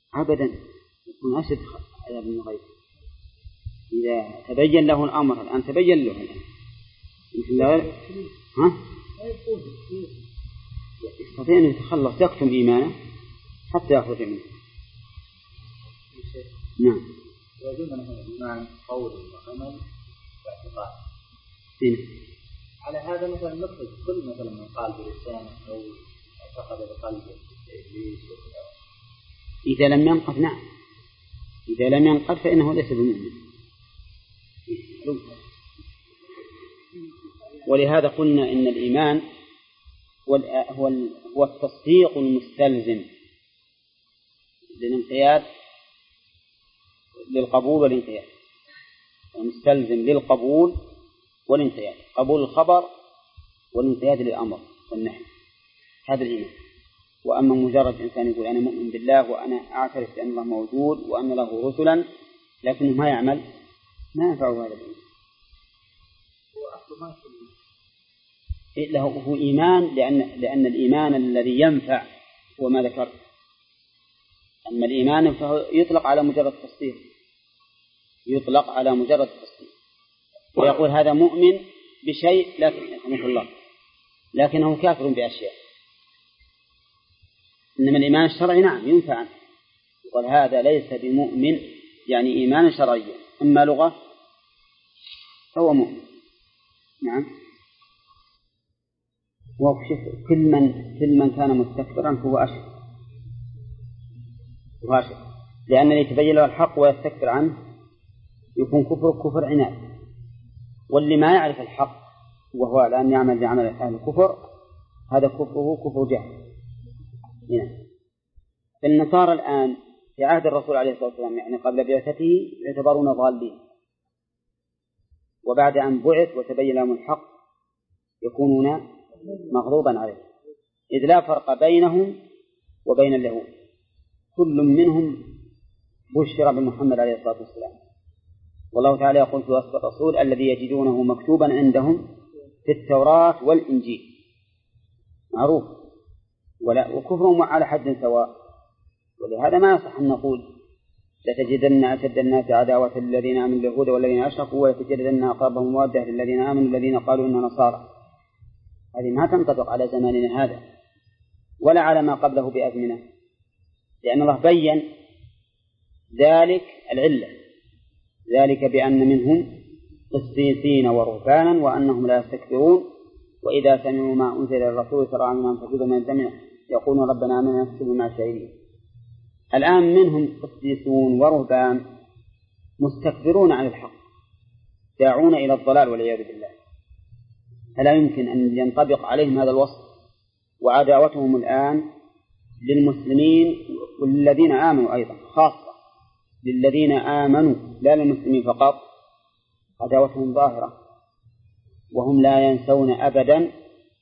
أبدا يكون أشد عذاب من غيره. إذا تبين له الأمر الآن تبين له الآن يستطيع أن يتخلص يكتم إيمانه حتى يخرج منه. نعم. ويقولون أن الإيمان قول وعمل واعتقاد. على هذا مثلا نخرج كل مثلا من قال بلسانه أو اعتقد بقلبه إبليس. إذا لم ينقض نعم، إذا لم ينقض فإنه ليس بمؤمن. ولهذا قلنا إن الإيمان هو التصديق المستلزم للانقياد للقبول والانقياد، المستلزم للقبول والانقياد، قبول الخبر والانقياد للأمر والنهي، هذا الإيمان. وأما مجرد إنسان يقول أنا مؤمن بالله وأنا أعترف بأن الله موجود وأن له رسلا لكنه ما يعمل، ما ينفع هذا الإيمان. هو إيمان لأن الإيمان الذي ينفع هو ما ذكر. أما الإيمان فهو يطلق على مجرد تصديق، يطلق على مجرد تصديق، ويقول هذا مؤمن بشيء لكن رحمه الله لكنه كافر بأشياء. إنما الإيمان الشرعي نعم ينفع عنه، يقول هذا ليس بمؤمن يعني إيمان شرعي، أما لغة فهو مؤمن. نعم. وشوف كل من كان مستكبرا فهو أشرك، لأن اللي يتبين له الحق ويستكبر عنه يكون كفر عناد، واللي ما يعرف الحق وهو الآن يعمل بعمل أهل الكفر هذا كفره كفر جهل. النصارى الآن في عهد الرسول عليه الصلاة والسلام يعني قبل بعثته يعتبرون ضالين، وبعد أن بعث وتبين لهم الحق يكونون مغضوبا عليه، إذ لا فرق بينهم وبين اليهود، كل منهم بشر بمحمد عليه الصلاة والسلام. والله تعالى يقول في وصف الرسول الذي يجدونه مكتوبا عندهم في التوراة والإنجيل معروف، وكفرهم على حد سواء. ولهذا ما يصح أن نقول لتجدن أشد الناس عداوة للذين آمنوا اليهود والذين أشركوا ولتجدن أقربهم مودة للذين آمنوا الذين قالوا إننا نصارى. هذه ما تنطبق على زماننا هذا ولا على ما قبله بأزمنة، لأن الله بين ذلك العلة، ذلك بأن منهم قسيسين ورهبانا وأنهم لا يستكبرون وإذا سمعوا ما أنزل الرسول ترى عنهم أنفسهم من الجميع يقولون ربنا آمنا نكتب مع الشاهدين. الآن منهم قسيسون ورهبان مستكبرون عن الحق داعون إلى الضلال والعياذ بالله، فلا يمكن أن ينطبق عليهم هذا الوصف. وعداوتهم الآن للمسلمين والذين آمنوا أيضا، خاصة للذين آمنوا لا للمسلمين فقط، عداوتهم ظاهرة، وهم لا ينسون أبدا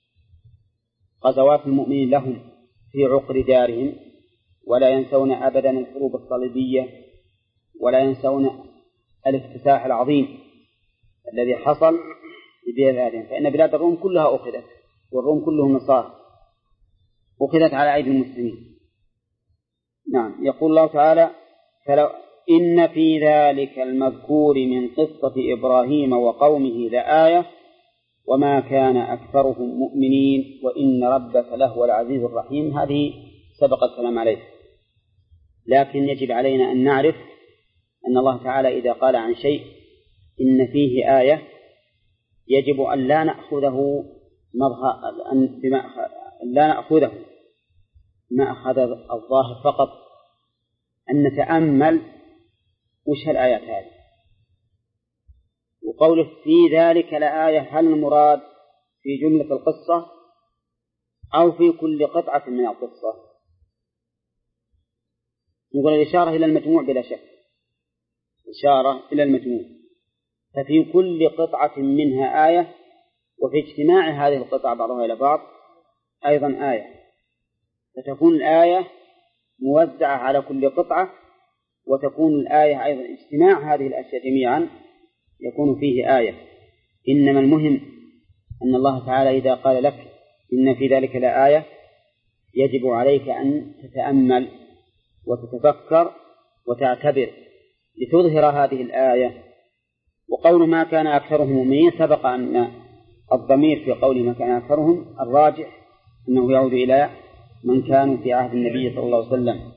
غزوات المؤمنين لهم في عقر دارهم، ولا ينسون أبدا الحروب الصليبية، ولا ينسون الافتتاح العظيم الذي حصل ببلادهم، فإن بلاد الروم كلها أخذت، والروم كلهم نصارى أخذت على أيدي المسلمين. نعم. يقول الله تعالى فلو إن في ذلك المذكور من قصة إبراهيم وقومه لآية وما كان أكثرهم مؤمنين وإن ربك لهو العزيز الرحيم. هذه سبق الكلام عليه، لكن يجب علينا أن نعرف أن الله تعالى إذا قال عن شيء إن فيه آية يجب أن لا نأخذه ما أخذ الظاهر فقط، أن نتأمل وش الآيات هذه. وقوله في ذلك لآية هل المراد في جملة القصة أو في كل قطعة من القصة؟ نقول الإشارة إلى المجموع بلا شك، إشارة إلى المجموع، ففي كل قطعة منها آية، وفي اجتماع هذه القطع بعضها إلى بعض أيضا آية، فتكون الآية موزعة على كل قطعة، وتكون الآية أيضا اجتماع هذه الأشياء جميعا يكون فيه آية. إنما المهم أن الله تعالى إذا قال لك إن في ذلك لآية يجب عليك أن تتأمل وتتفكر وتعتبر لتظهر هذه الآية. وقول ما كان أكثرهم مؤمنين سبق أن الضمير في قول ما كان أكثرهم الراجح أنه يعود إلى من كانوا في عهد النبي صلى الله عليه وسلم.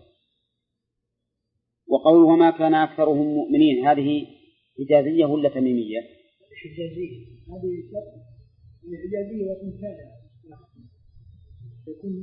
وقول وما كان أكثرهم مؤمنين هذه حجازية ولا تميمية؟ حجازية. هذه حجازية وإن كان يكون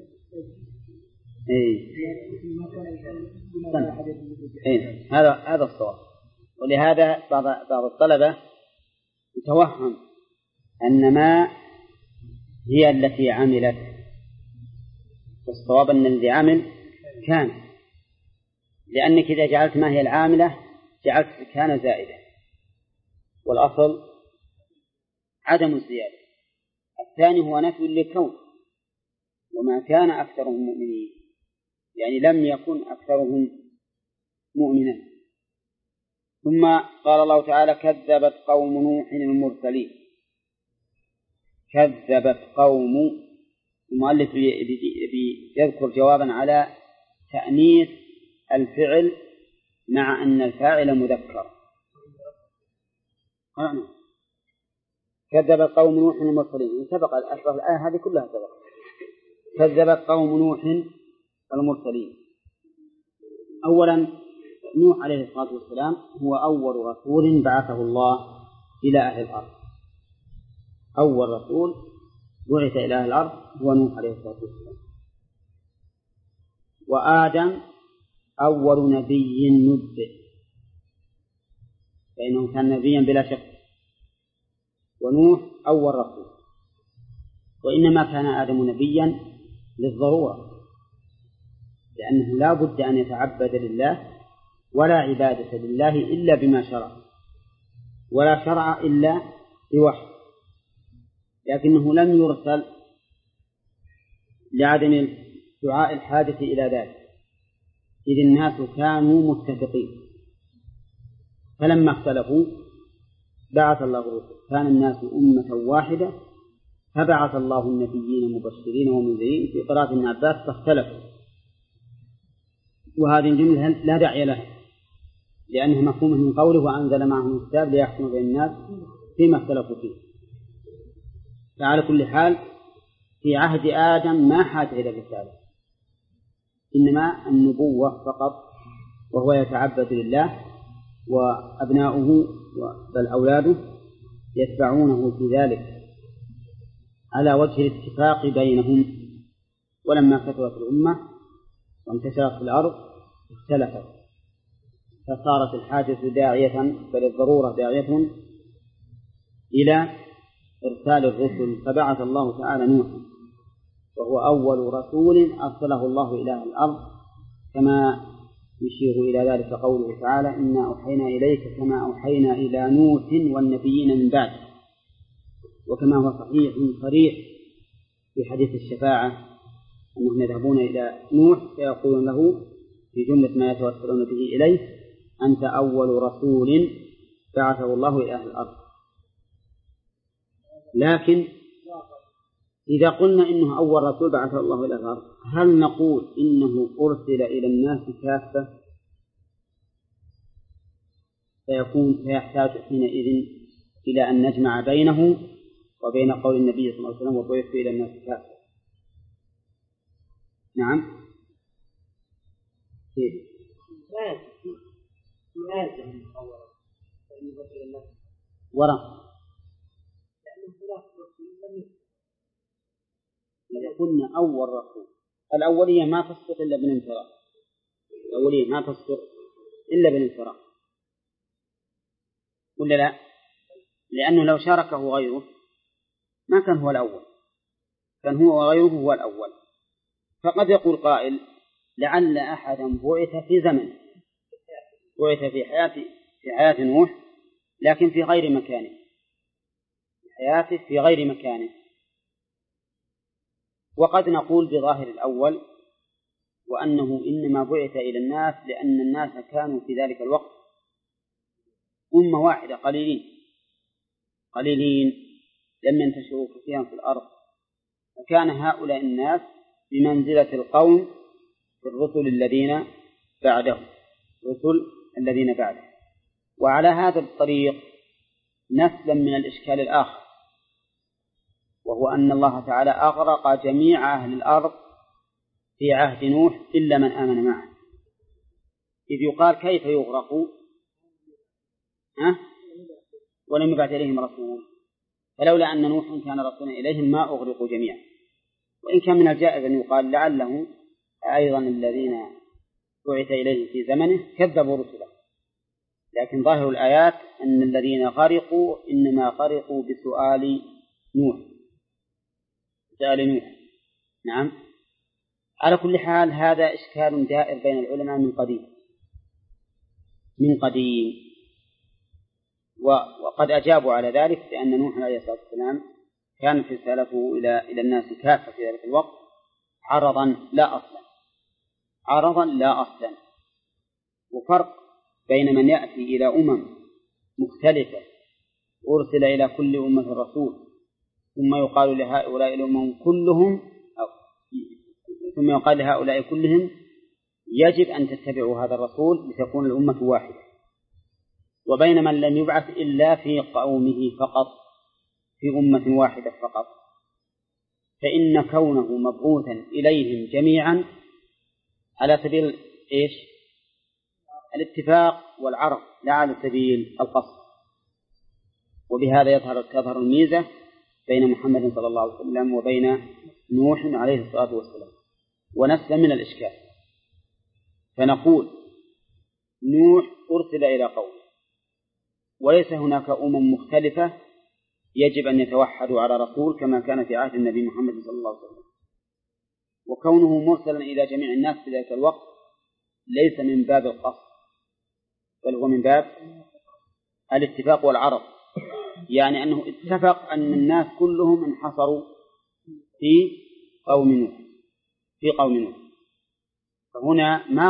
هذا الصواب. ولهذا بعض الطلبة يتوهم أن ما هي التي عملت، والصواب أن الذي عمل كان، لأنك إذا جعلت ما هي العاملة جعلت كان زائدة، والأصل عدم الزيادة. الثاني هو نفي للكون، وما كان أكثرهم مؤمنين يعني لم يكن أكثرهم مؤمنا. ثم قال الله تعالى كذبت قوم نوح المرسلين. كذبت قوم، المؤلف يذكر جوابا على تأنيث الفعل مع أن الفاعل مذكر. كذبت قوم نوح المرسلين، سبق الآية هذه كلها سبق. كذبت قوم نوح المرسلين. أولا نوح عليه الصلاة والسلام هو أول رسول بعثه الله إلى أهل الأرض. أول رسول بعث إلى أهل الأرض هو نوح عليه الصلاة والسلام. وآدم أول نبي نبئ، فإنه كان نبيا بلا شك. ونوح أول رسول. وإنما كان آدم نبيا للضرورة، لأنه لا بد أن يتعبد لله، ولا عبادة لله إلا بما شرع، ولا شرع إلا بوحي. لكنه لم يرسل لعدم دعاء الحاجة إلى ذلك، إذ الناس كانوا متفقين. فلما اختلفوا بعث الله الرسل، كان الناس أمة واحدة فبعث الله النبيين مبشرين ومنذرين. في قراءة ابن عباس فاختلفوا، وهذه الجملة لا داعي لها لأنها مفهومة من قوله وأنزل معهم الكتاب ليحكم بين الناس فيما اختلفوا فيه. فعلى كل حال في عهد آدم ما حاجة إلى الرسالة، إنما النبوة فقط، وهو يتعبد لله، وأبناؤه بل أولاده يتبعونه في ذلك على وجه الاتفاق بينهم. ولما كثرت الأمة وانتشرت في الأرض اختلفت، فصارت الحاجة داعية، بل الضرورة داعية إلى إرسال الرسل. فبعث الله تعالى نوحا، وهو أول رسول أرسله الله إلى الأرض، كما يشير إلى ذلك قوله تعالى إنا أوحينا إليك كما أوحينا إلى نوح والنبيين من بعد. وكما هو صحيح صريح في حديث الشفاعة أنهم يذهبون إلى نوح فيقولون له في جملة ما يتوسلون به إليه أنت أول رسول بعثه الله إلى أهل الأرض. لكن إذا قلنا إنه أول رسول بعثه الله إلى أهل الأرض، هل نقول إنه أرسل إلى الناس كافة؟ فيحتاج حينئذ إلى أن نجمع بينه وبين قول النبي صلى الله عليه وسلم وبعثت إلى الناس كافة. نعم. وراء إذا قلنا أول رسول، الأولية ما تصدق إلا بالانفراد، الأولية ما تصدق إلا بالانفراد، ولا لا؟ لأنه لو شاركه غيره ما كان هو الأول، كان هو وغيره هو الأول. فقد يقول قائل لعل أحدا بعث في زمن، بعث في حياة نوح لكن في غير مكانه، حياته في غير مكانه. وقد نقول بظاهر الأول وأنه إنما بعث إلى الناس لأن الناس كانوا في ذلك الوقت أمة واحدة قليلين لم ينتشروا كثيرا في الأرض، فكان هؤلاء الناس بمنزلة القوم في الرسل الذين بعده، رسل الذين بعده. وعلى هذا الطريق نسلم من الإشكال الآخر، وهو أن الله تعالى أغرق جميع أهل الأرض في عهد نوح إلا من آمن معه، إذ يقال كيف يغرقوا ولم يبعث إليهم رسول، فلولا أن نوحا كان رسولا إليهم ما أغرقوا جميعا. وإن كان من الجائز أن يقال لعله أيضا الذين بعث إليه في زمنه كذبوا رسله، لكن ظاهر الآيات أن الذين غرقوا إنما غرقوا بسؤال نوح. نعم. على كل حال هذا إشكال دائر بين العلماء من قديم، وقد أجابوا على ذلك بأن نوح عليه الصلاة والسلام كانت رسالته إلى الناس كافة في ذلك الوقت عرضا لا أصلا. وفرق بين من يأتي إلى مختلفة أرسل إلى كل أمة رسول ثم يقال لهؤلاء الأمم كلهم ثم يقال لهؤلاء كلهم يجب أن تتبعوا هذا الرسول لتكون الأمة واحدة، وبين من لم يبعث إلا في قومه فقط، في أمة واحدة فقط، فإن كونه مبعوثا إليهم جميعا على سبيل الاتفاق والعرض لا على سبيل القصد. وبهذا تظهر الميزة بين محمد صلى الله عليه وسلم وبين نوح عليه الصلاة والسلام، ونسلم من الإشكال. فنقول نوح أرسل إلى قوم، وليس هناك مختلفة يجب أن يتوحدوا على رسول كما كان في عهد النبي محمد صلى الله عليه وسلم. وكونه مرسلا إلى جميع الناس في ذلك الوقت ليس من باب القصد، بل هو من باب الاتفاق والعرض، يعني أنه اتفق أن الناس كلهم انحصروا في قوم نوح. فهنا ما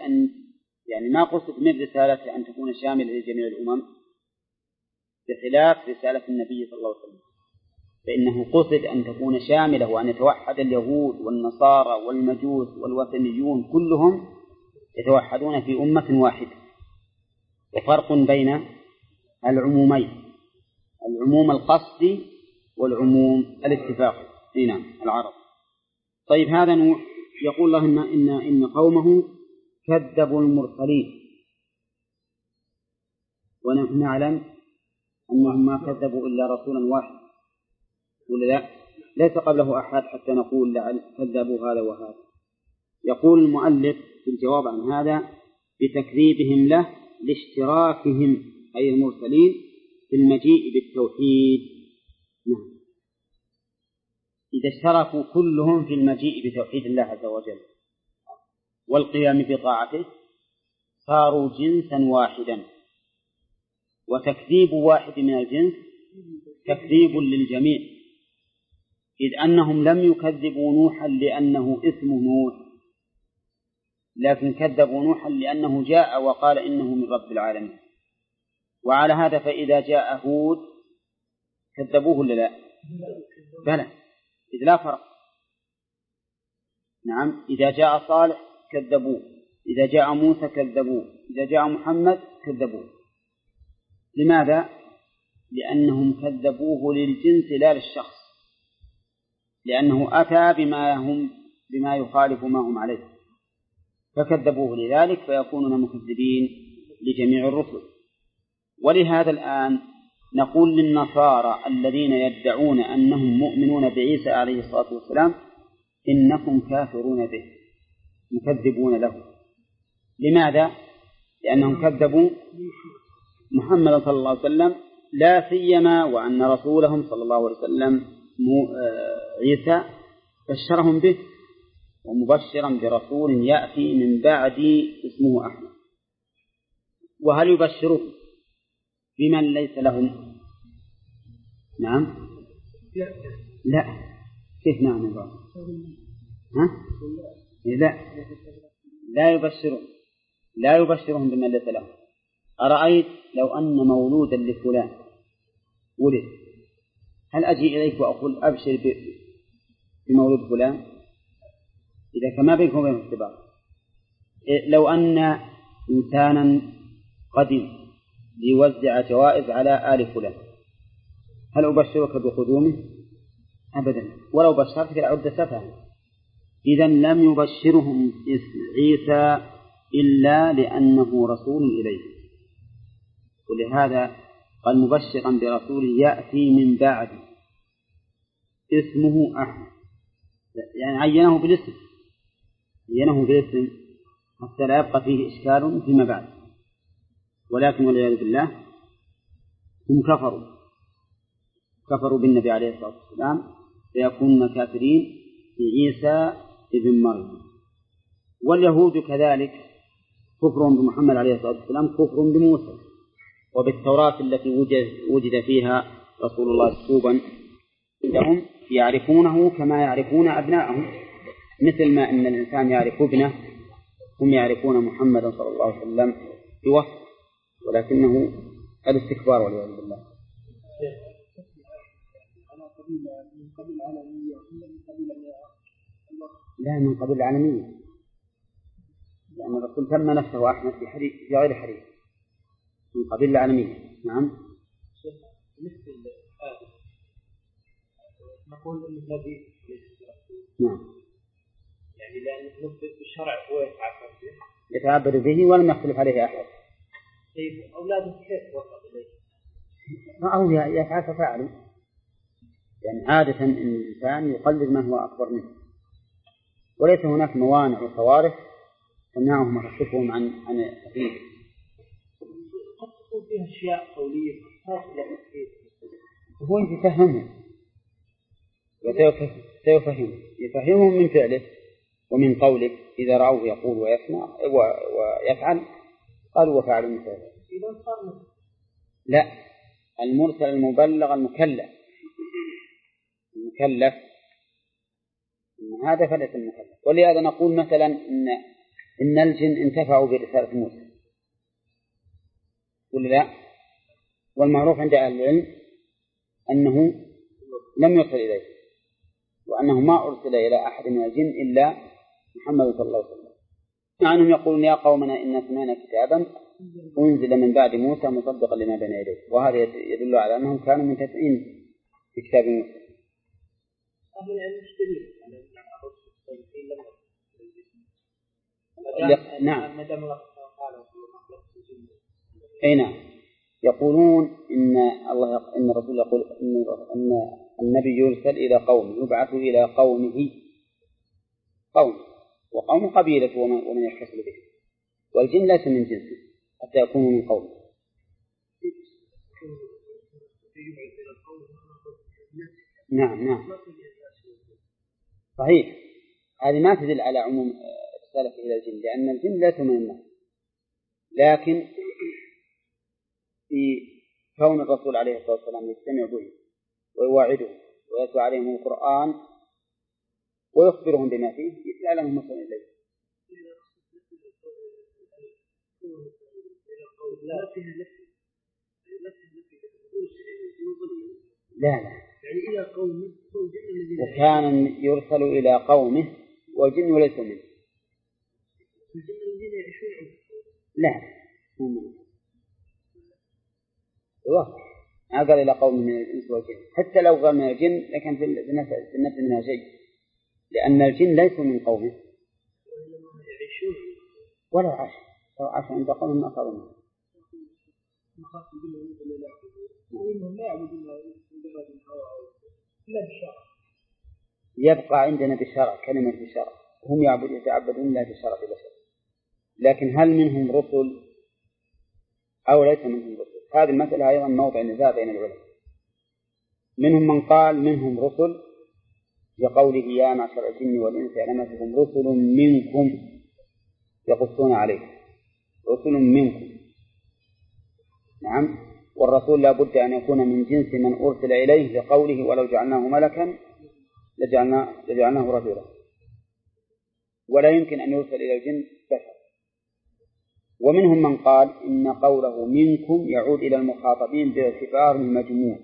قصد من رسالة أن تكون شاملة لجميع الأمم بخلاف رسالة النبي صلى الله عليه وسلم، فإنه قصد أن تكون شاملة وأن يتوحد اليهود والنصارى والمجوس والوثنيون كلهم يتوحدون في أمة واحدة. وفرق بين العمومين، العموم القصدي والعموم الاتفاقي. نعم، العرض. طيب، هذا نوح يقول له إن قومه كذبوا المرسلين، ونحن نعلم أنهم ما كذبوا إلا رسولا واحد، ولا لا؟ ليس قبله أحد حتى نقول لعل كذبوا هذا وهذا. يقول المؤلف في الجواب عن هذا بتكذيبهم له لاشتراكهم أي المرسلين في المجيء بالتوحيد. نعم، إذا اشتركوا كلهم في المجيء بتوحيد الله عز وجل والقيام بطاعته صاروا جنسا واحدا، وتكذيب واحد من الجنس تكذيب للجميع، إذ أنهم لم يكذبوا نوحا لأنه اسمه نوح، لكن كذبوا نوحا لأنه جاء وقال إنه من رب العالمين. وعلى هذا فإذا جاء هود كذبوه ولا لا؟ بلى، إذ لا فرق. نعم، إذا جاء صالح كذبوه، إذا جاء موسى كذبوه، إذا جاء محمد كذبوه. لماذا؟ لأنهم كذبوه للجنس لا للشخص، لأنه أتى بما يخالف ما هم عليه فكذبوه لذلك، فيكونون مكذبين لجميع الرسل. ولهذا الآن نقول للنصارى الذين يدعون أنهم مؤمنون بعيسى عليه الصلاة والسلام إنكم كافرون به مكذبون له. لماذا؟ لأنهم كذبوا محمد صلى الله عليه وسلم، لا سيما وأن رسولهم صلى الله عليه وسلم عيسى بشرهم به ومبشرا برسول يأتي من بعدي اسمه أحمد. وهل يبشره بمن ليس لهم؟ نعم، لا. كيف نعم يا بعض؟ لا يبشرهم بمن ليس لهم. أرأيت لو أن مولودا لفلان ولد، هل أجي إليك وأقول أبشر بمولود فلان؟ إذا كما بينكم وبين اختبار، لو أن إنسانا قدم ليوزع جوائز على آل فلان هل أبشرك بقدومه؟ أبدا، ولو بشرتك لعد سفها. إذن لم يبشرهم عيسى إلا لأنه رسول إليه، ولهذا قال مبشرا برسول يأتي من بعد اسمه أحمد، يعني عينه بالاسم، حتى لا يبقى فيه إشكال فيما بعد. ولكن والعياذ بالله هم كفروا بالنبي عليه الصلاة والسلام ليكونوا كافرين بعيسى ابن مريم. واليهود كذلك كفرهم بمحمد عليه الصلاة والسلام كفر بموسى وبالتوراة التي وجد فيها رسول الله مكتوبا عندهم، يعرفونه كما يعرفون أبناءهم، مثل ما أن الإنسان يعرف ابنه هم يعرفون محمدا صلى الله عليه وسلم بوصف، ولكنه الاستكبار والعياذ بالله. لا، من قبيل العالمية، لأن الرسول تم نفسه أحمد في غير حديث من قبيل العالمية. نعم. نقول أن النبي نعم، يعني لأن بالشرع هو يتعبد به ولم يختلف عليه أحد. طيب أولاده كيف وصل إليه؟ أو يفعل ففعله، يعني عادة إن الإنسان يقلد من هو أكبر منه، وليس هناك موانع وصوارف تمنعهم وتصرفهم عن التقليد. قد تكون فيها أشياء قولية هو يفهمهم يفهمهم من فعله ومن قوله، إذا رأوه يقول ويسمع ويفعل قالوا وفعلوا مثله. لا، المرسل المبلغ المكلف هذا فليس المكلف. ولهذا نقول مثلا إن الجن انتفعوا برسالة موسى ولا لا؟ والمعروف عند أهل العلم أنه لم يرسل إليه، وأنه ما أرسل إلى أحد من الجن إلا محمد صلى الله عليه وسلم. مع أنهم يقولون يا قومنا إن سمعنا كتابا أنزل من بعد موسى مصدقا لما بين يديه، وهذا يدل على أنهم كانوا منتفعين في كتاب موسى. أهل العلم مشترين نعم. أي نعم، يقولون إن الرسول يقول إن النبي يرسل إلى قوم، يبعث إلى قومه، وقوم قبيلة ومن يتصل به، والجن ليس من جنسه حتى يكونوا من قومه. نعم صحيح، هذه ما تدل على عموم رسالة إلى الجن، لأن الجن ليس من الناس، لكن في كون الرسول عليه الصلاة والسلام يستمع به ويواعده ويتلو عليهم القرآن ويخبرهم بما فيه يعلمهم مثلا إليه. لا وكان يرسل إلى قومه والجن ليس منه. لا ما قال إلى قوم من الإنس والجن، حتى لو قال من الجن لكن في النفس منها شيء، لأن الجن ليسوا من قومه ولو عاش عند قوم ما أخذوا منه. يبقى عندنا بالشرع كلمة بالشرع، هم يتعبدون الله بالشرع بشر، لكن هل منهم رسل أو ليس منهم رسل؟ هذه المسألة أيضا موضع نزاع بين العلماء. منهم من قال منهم رسل لقوله يا معشر الجن والإنس إنما فيكم رسل منكم يقصون عليه، رسل منكم. نعم، والرسول لا بد أن يكون من جنس من أرسل إليه لقوله ولو جعلناه ملكا لجعلناه رجلا، ولا يمكن أن يرسل إلى الجن بشر. ومنهم من قال إن قوله منكم يعود إلى المخاطبين باعتبار المجموع،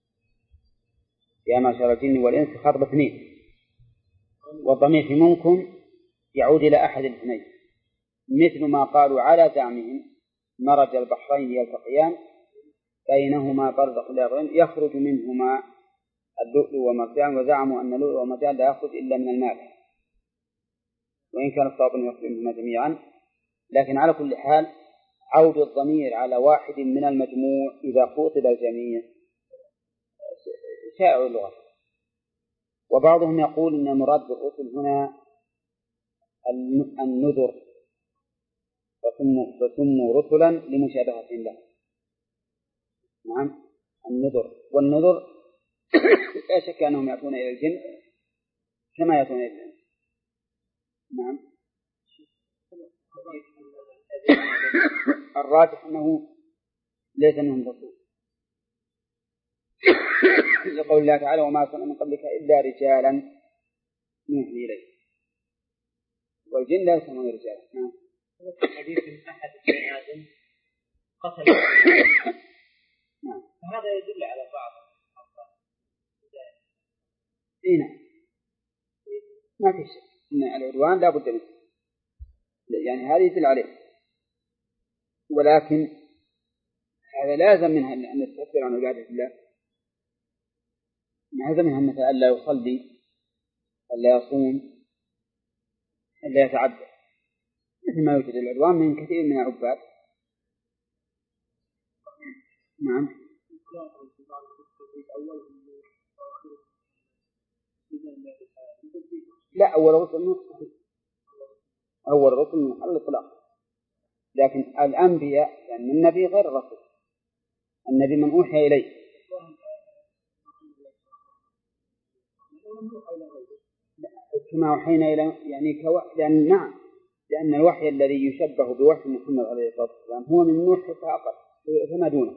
يا معشر الجن والإنس خاطب اثنين، والضمير في منكم يعود إلى أحد الاثنين، مثل ما قالوا على زعمهم مرج البحرين يلتقيان بينهما برزخ لا يبغيان يخرج منهما اللؤلؤ والمرجان، وزعموا أن اللؤلؤ والمرجان لا يخرج إلا من الماء، وإن كان الصواب أن يخرج منهما جميعا. لكن على كل حال عود الضمير على واحد من المجموع إذا خاطب الجميع شائع اللغة. وبعضهم يقول إن المراد بالرسل هنا النذر، فسموا رسلا لمشابهة له. نعم النذر، والنذر لا شك أنهم يأتون إلى الجن كما يأتون إلى الجن. نعم الراجح أنه ليس منهم رسول، لقول الله تعالى وما أرسلنا من قبلك إلا رجالا نوحي إليه، والجن لا يسمون رجالا. نعم حديث أحد بني آدم قتل نعم فهذا يدل على بعض نعم ما في شك إن العدوان لا بد منه، يعني هذا يدل عليه، ولكن هذا لازم منها أن نستكبر عن عبادة الله. هذا منها مثلا ألا يصلي، ألا يصوم، ألا يتعبد، مثل ما يوجد العدوان من كثير من العباد. نعم لا أول رسل من محل الإطلاق، لكن الأنبياء يعني النبي غير الرسول، النبي من أوحي إليه. كما أوحينا إلى يعني لأن نعم لأن الوحي الذي يشبه بوحي محمد عليه الصلاة والسلام هو من نوح فأقل فما دونه.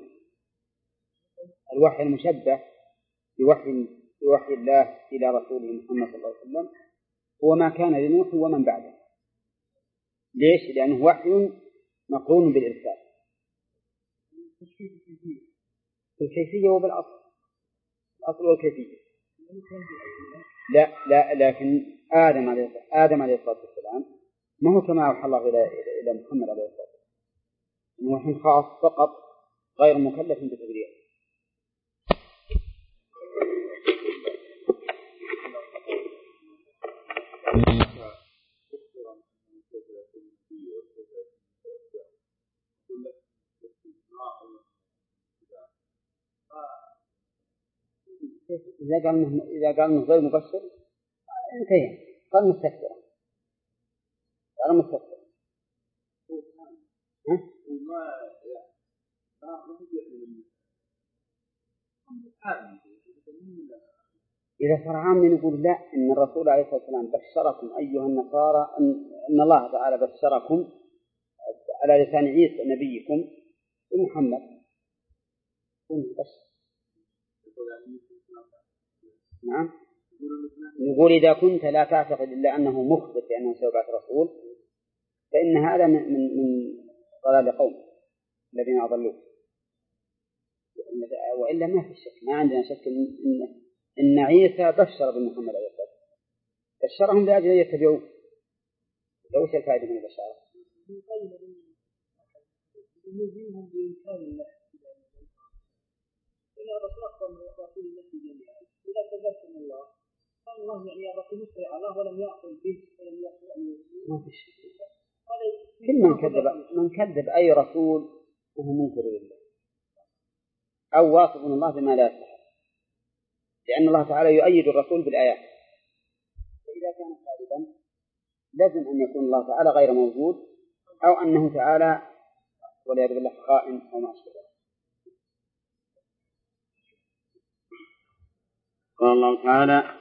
الوحي المشبه بوحي الله إلى رسوله محمد صلى الله عليه وسلم هو ما كان لنوح ومن بعده. ليش؟ لأنه وحي مقرون بالإرسال في الكيفية وبالأصل، الأصل والكيفية. لا لكن آدم عليه الصلاة والسلام ما هو كما أوحى الله إلى محمد عليه الصلاة والسلام، وحي خاص فقط غير مكلف بتبليغه. إذا قال إنه غير مبشر انتهى، قال مستكبر، قال مستكبر. إذا صار عام نقول لا، إن الرسول عليه الصلاة والسلام بشركم أيها النصارى أن الله تعالى بشركم على لسان عيسى نبيكم ومحمد. نعم نقول إذا كنت لا تعتقد إلا أنه مخبر بأنه سيبعث رسول فإن هذا من ضلال قوم الذين أضلوه، وإلا ما في شك، ما عندنا شك إن عيسى بشر بمحمد عليه الصلاة والسلام، بشرهم لأجل أن يتبعوه. وش الفائدة من البشارة؟ إلى رسول الله جميعا إذا تذكر الله قال الله يعني يا رسول الله الله ولم يأخذ به ولم يأخذ ما في شيء. كل من كذب أي رسول وهو منكر لله أو واصف من الله بما لا يستحق، لأن الله تعالى يؤيد الرسول بالآيات. فإذا كان كاذبا لازم أن يكون الله تعالى غير موجود أو أنه تعالى والعياذ بالله خائن أو ما أشبه. قال الله تعالى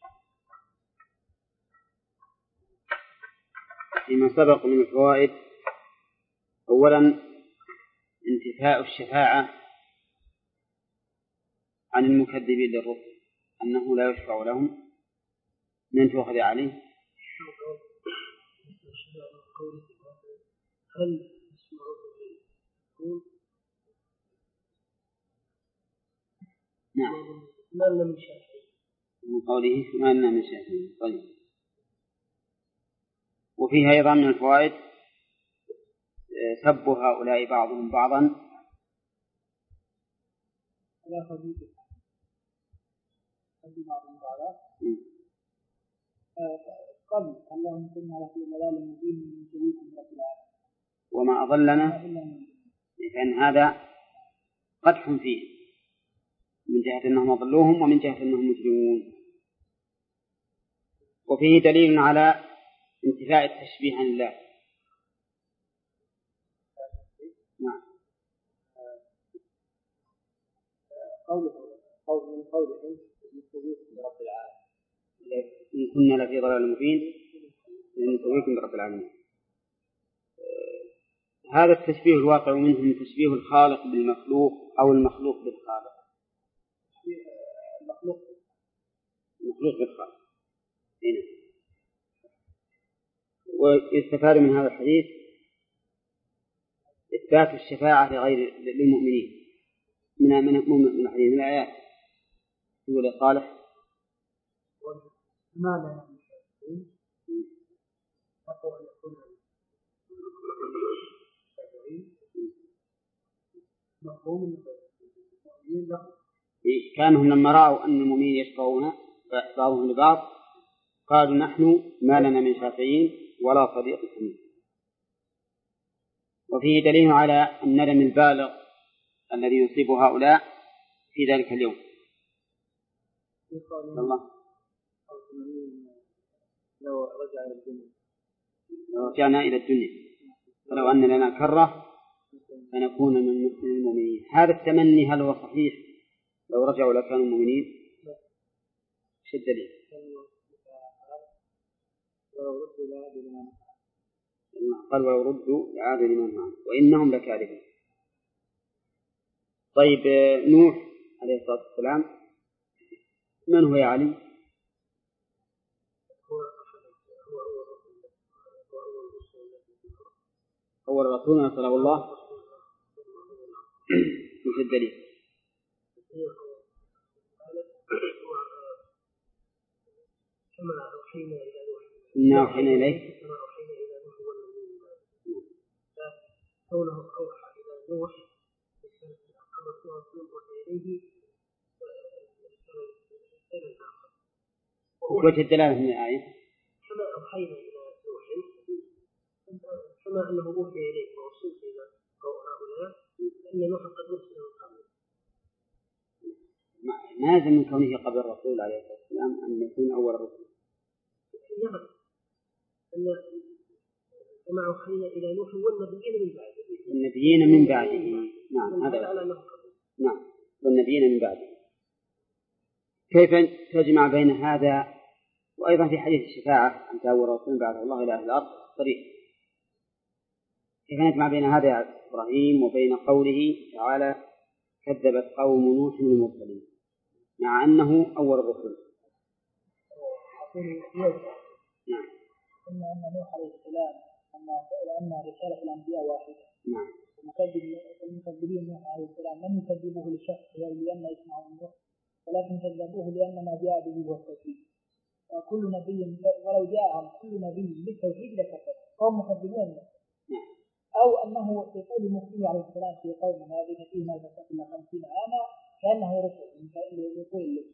فيما سبق من الفوائد: أولا انتفاء الشفاعة عن المكذبين للرسل، أنه لا يشفع لهم من تؤخذ عليه. نعم من قوله ما لنا من شافعين. طيب. وفيها أيضا من الفوائد سب هؤلاء بعضهم بعضا لا خبيث بعضهم بعضا قبل اللهم كنا على في ضلال مبين من شريك رب العالمين وما أضلنا، لأن هذا قدح فيه من جهة أنهم أضلوهم ومن جهة أنهم مجرمون. وفيه دليل على انتفاء التشبيه عن الله. نعم. قولهم برب العالمين إن كنا لفي ضلال مبين لنسويكم برب العالمين. هذا التشبيه الواقع منهم تشبيه الخالق بالمخلوق أو المخلوق بالخالق. المخلوق بالخالق. هنا. ويستفاد من هذا الحديث إثبات الشفاعة للمؤمنين من الحديث من الآيات. يقول صالح ما لا أقول يكون مفهوم كانهم لما رأوا أن المؤمنين يشفعون بعضهم لبعض قالوا نحن ما لنا من شافعين ولا صديق حميد. وفيه دليل على الندم البالغ الذي يصيب هؤلاء في ذلك اليوم. الله لو رجعنا إلى الدنيا ولو أن لنا كرة فنكون من المؤمنين. هذا التمني هل هو صحيح؟ لو رجعوا لكانوا مؤمنين. ايش الدليل؟ قال ولو ردوا لعادوا لمن معهم وإنهم لكاذبون. طيب نوح عليه الصلاة والسلام من هو يا علي؟ أول رسول أرسله الله. ايش الدليل؟ إنا أوحينا إليك قوله أوحى إلى نوح وجه الدلالة من الآية كما أوحينا إلى نوح كما أنه أوحي إليك ووصلت إلى هؤلاء أن نوح قد أرسل من قبل. ما يلزم من كونه قبل الرسول عليه الصلاة والسلام أن يكون أول الرسل. نعم أن كما أوحينا إلى نوح والنبيين من بعده. النبيين من بعده. نعم هذا. نعم والنبيين من بعده. كيف تجمع بين هذا وأيضا في حديث الشفاعة أنت أول رسول بعثه الله إلى أهل الأرض صريح. كيف نجمع بين هذا يا إبراهيم وبين قوله تعالى كذبت قوم نوح المرسلين مع أنه أول الرسل؟ نعم. أن نوح عليه السلام أن رسالة الأنبياء واحدة. نعم. المكذبين نوح عليه السلام لم يكذبوه لشخص لأن يسمعوا نوح ولكن كذبوه لأن ما جاء به هو التوحيد. وكل نبي ولو جاءهم كل نبي بالتوحيد لكفر فهم مكذبون. أو أنه يقول المسيح عليه السلام في قوم هذه فيما إلا 50 عاما كأنه رسول من يقول له.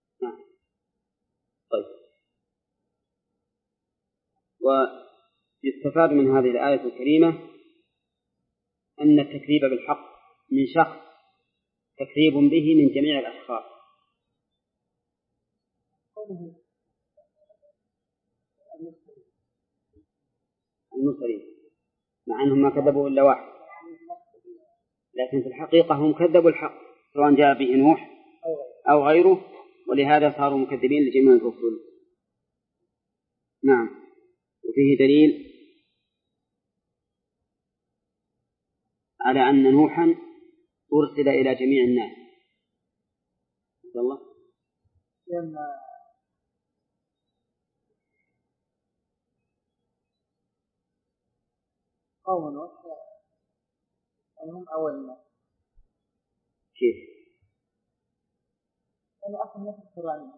طيب. ويستفاد من هذه الآية الكريمة أن التكذيب بالحق من شخص تكذيب به من جميع الأشخاص. المرسلين مع أنهم ما كذبوا إلا واحد لكن في الحقيقة هم كذبوا الحق سواء جاء به نوح أو غيره ولهذا صاروا مكذبين لجميع الرسل. نعم. وفيه دليل على أن نوحا أرسل إلى جميع الناس. الله لأن قوم نوح هم أول الناس. كيف؟ يعني أصل نفس القرآن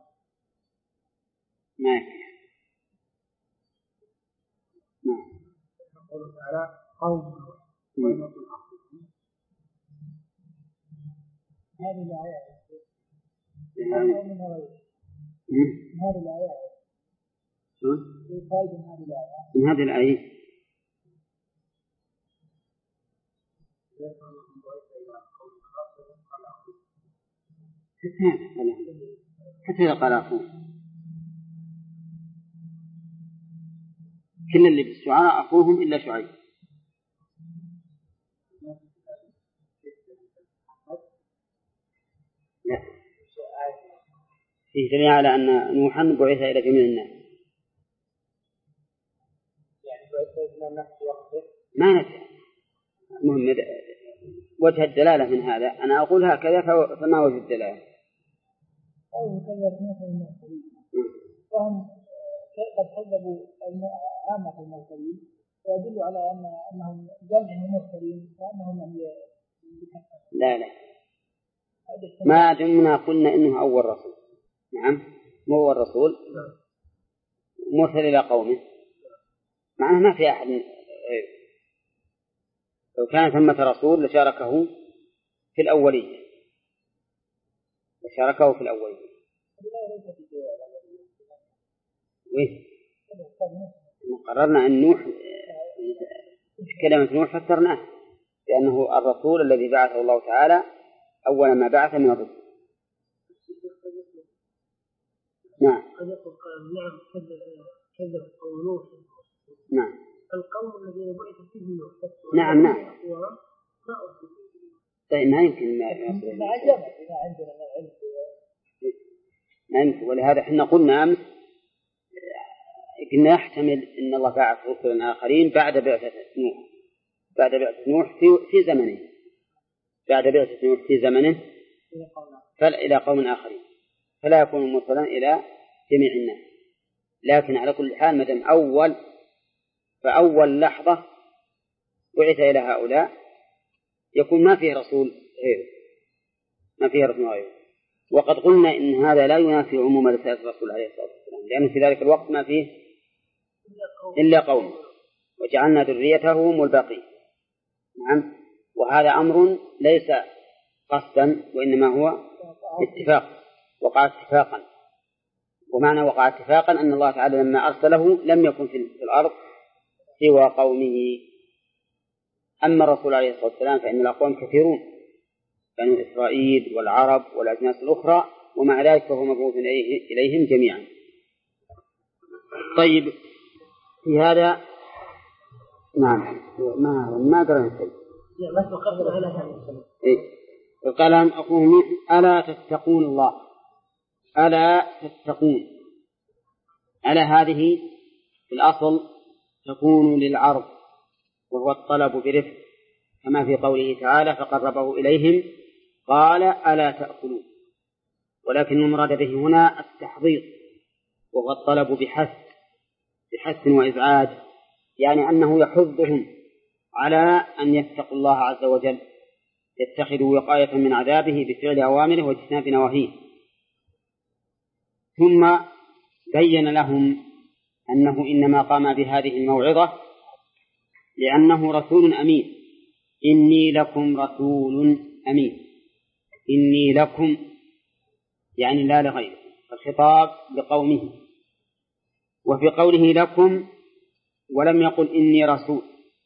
ما يكفي. نعم. قوله تعالى قوم نوح هذه الآيات من هذه الآية حتى إذا قال أخوه كل اللي بالسعاء أخوهم إلا شعيب. لا فيه دليل على أن نوحا بعث إلى جميع الناس. يعني بعث إلى الناس وقته ما نفع. المهم وجه الدلالة من هذا أنا أقول هكذا فما وجه الدلالة؟ فهم قد كذبوا عامة المرسلين ويدل على أنهم جمع المرسلين فأنهم لا ما دمنا قلنا إنه أول رسول. نعم مو أول رسول مرسل إلى قومه معناه ما في أحد لو كان ثمة رسول لشاركه في الأولية قررنا أن نوح كلمة نوح فسرناه لأنه الرسول الذي بعثه الله تعالى أول ما بعث من الرسل. نعم كذب قوم نوح. نعم القوم الذين بعث فيهم نوح. نعم طيب ما يمكن ما يمكن ولهذا احنا قلنا أمس إن يحتمل أن الله بعث رسلا آخرين بعد بعثة نوح في زمنه إلى قوم آخرين فلا يكون مرسلا إلى جميع الناس. لكن على كل حال مدام فأول لحظة بعث إلى هؤلاء يكون ما فيه رسول غيره. وقد قلنا إن هذا لا ينافي عموم رسالة الرسول عليه الصلاة والسلام لأنه في ذلك الوقت ما فيه إلا قوم وجعلنا ذريته هم الباقين. نعم وهذا أمر ليس قصدا وإنما هو اتفاق وقع اتفاقا. ومعنى وقع اتفاقا أن الله تعالى لما أرسله لم يكن في الأرض سوى قومه. أما الرسول عليه الصلاة والسلام فإن الأقوام كثيرون بنو إسرائيل والعرب والأجناس الأخرى ومع ذلك فهو مبعوث إليهم جميعا. طيب في هذا نعم ما قرأنا شيء. قال أخوهم ألا تتقون الله ألا تتقون. ألا هذه في الأصل تكون للعرض وهو الطلب برفق كما في قوله تعالى فقربه إليهم قال ألا تأكلون. ولكن المراد به هنا التحضير وهو الطلب بحث وإزعاج يعني أنه يحضهم على أن يتقوا الله عز وجل يتخذوا وقاية من عذابه بفعل أوامره واجتناب نواهيه. ثم بين لهم أنه إنما قام بهذه الموعظة لأنه رسول أمين. إني لكم رسول أمين. إني لكم يعني لا لغير الخطاب لقومه. وفي قوله لكم ولم يقل إني رسول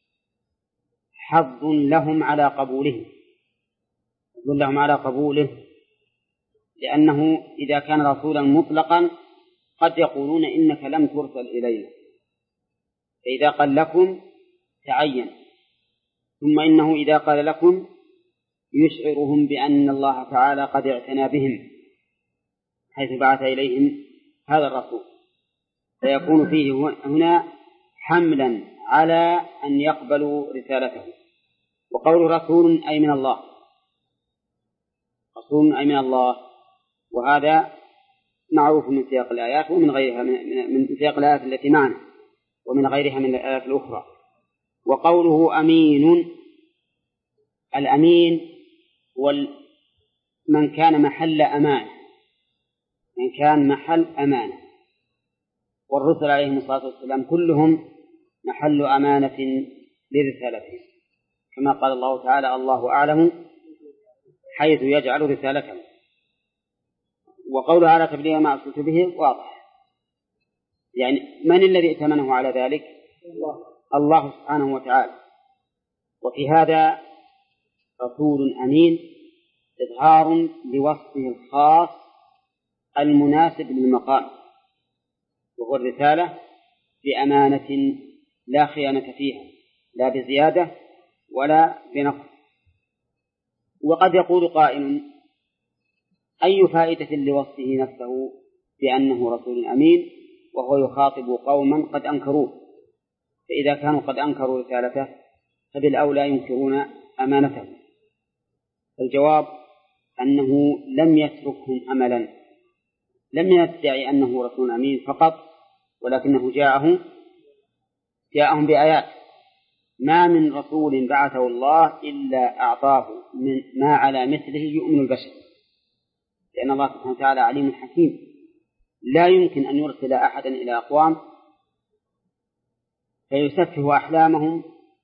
حظ لهم على قبوله لأنه إذا كان رسولا مطلقا قد يقولون إنك لم ترسل إلينا فإذا قال لكم تعين. ثم إنه إذا قال لكم يشعرهم بأن الله تعالى قد اعتنى بهم حيث بعث إليهم هذا الرسول فيكون فيه هنا حملا على أن يقبلوا رسالته. وقول رسول أي من الله وهذا معروف من سياق الآيات ومن غيرها من سياق الآيات التي معنا ومن غيرها من الآيات الأخرى. وقوله أمين الأمين من كان محل أمانة والرسل عليهم الصلاة والسلام كلهم محل أمانة لرسالتهم كما قال الله تعالى الله أعلم حيث يجعل رسالته. وقوله على تبليغ ما أرسلت به واضح، يعني من الذي ائتمنه على ذلك؟ الله سبحانه وتعالى. وفي هذا رسول أمين إظهار لوصفه الخاص المناسب للمقام، وهو الرسالة بأمانة لا خيانة فيها، لا بزيادة ولا بنقص. وقد يقول قائل: أي فائدة لوصفه نفسه بأنه رسول أمين وهو يخاطب قوما قد أنكروه؟ فإذا كانوا قد أنكروا رسالته فبالأولى ينكرون أمانته. الجواب أنه لم يتركهم أملا، لم يدعي أنه رسول أمين فقط، ولكنه جاءهم بآيات. ما من رسول بعثه الله إلا أعطاه من ما على مثله يؤمن البشر، لأن الله سبحانه وتعالى عليم حكيم، لا يمكن أن يرسل أحدا إلى أقوام فيسفه أحلامهم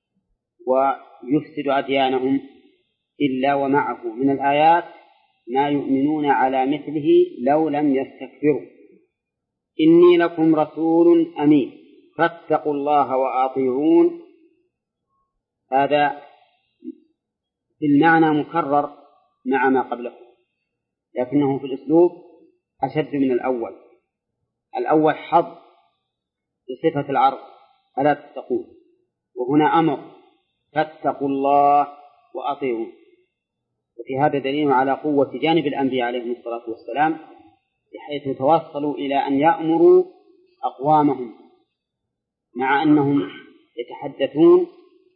ويفسد أديانهم إلا ومعه من الآيات ما يؤمنون على مثله لو لم يستكبروا. إني لكم رسول أمين فاتقوا الله وأطيعون. هذا بالمعنى مكرر مع ما قبله، لكنه في الأسلوب أشد من الأول. الأول حظ بصفة العرض ألا تتقون، وهنا أمر فاتقوا الله وأطيعون. وفي هذا دليل على قوة جانب الأنبياء عليهم الصلاة والسلام، بحيث توصلوا إلى أن يأمروا أقوامهم مع أنهم يتحدثون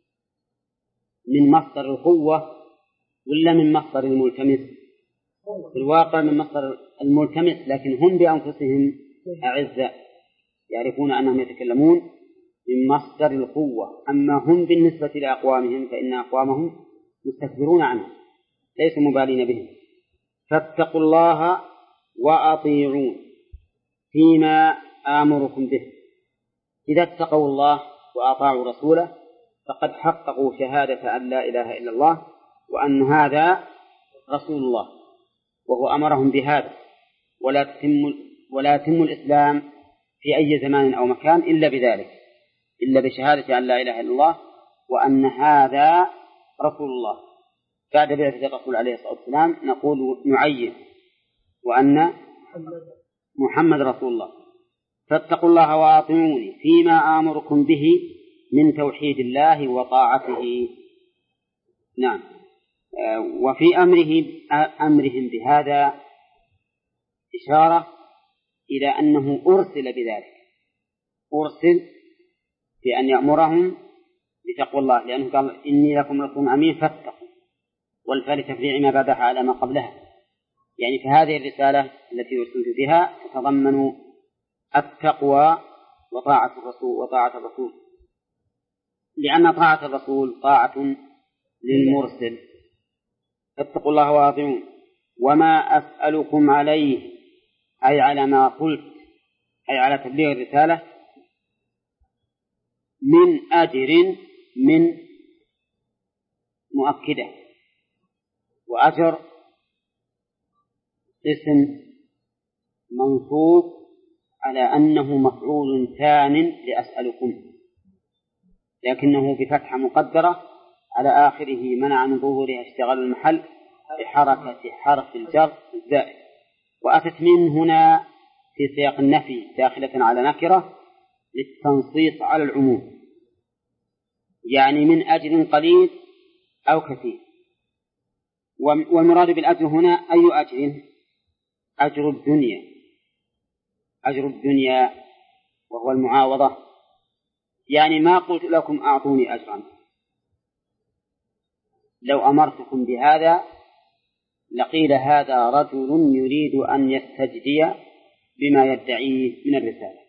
من مصدر القوة ولا من مصدر الملتمس؟ في الواقع من مصدر الملتمس، لكن هم بأنفسهم أعزاء يعرفون أنهم يتكلمون من مصدر القوة. أما هم بالنسبة لأقوامهم فإن أقوامهم مستكبرون عنهم ليسوا مبالين بهم. فاتقوا الله وأطيعون فيما آمركم به. إذا اتقوا الله وأطاعوا رسوله فقد حققوا شهادة أن لا إله إلا الله وأن هذا رسول الله، وهو أمرهم بهذا. ولا يتم الإسلام في أي زمان أو مكان إلا بذلك، إلا بشهادة أن لا إله إلا الله وأن هذا رسول الله. بعد بعثة الرسول عليه الصلاة والسلام نقول نعين وأن محمد رسول الله. فاتقوا الله وأطيعوني فيما آمركم به من توحيد الله وطاعته. نعم. وفي أمرهم بهذا إشارة إلى أنه أرسل بذلك، أرسل بأن يأمرهم بتقوى الله، لأنه قال إني لكم رسول أمين فاتقوا، والفعل تفريع ما بعدها على ما قبلها. يعني فهذه الرسالة التي أرسلت بها تتضمن التقوى وطاعة الرسول، لأن طاعة الرسول طاعة للمرسل. فاتقوا الله وأطيعون وما أسألكم عليه، أي على ما قلت، أي على تبليغ الرسالة، من أجر، من مؤكدة، وأجر اسم منصوب على أنه مفعول ثان لأسألكم، لكنه بفتحة مقدرة على آخره منع من ظهورها اشتغال المحل بحركة حرف الجر الزائد. وأتت من هنا في سياق النفي داخلة على نكرة للتنصيص على العموم، يعني من أجر قليل أو كثير. والمراد بالأجر هنا أي أجر؟ أجر الدنيا، أجر الدنيا وهو المعاوضة. يعني ما قلت لكم أعطوني أجرا، لو أمرتكم بهذا لقيل هذا رجل يريد أن يستجدي بما يدعيه من الرسالة.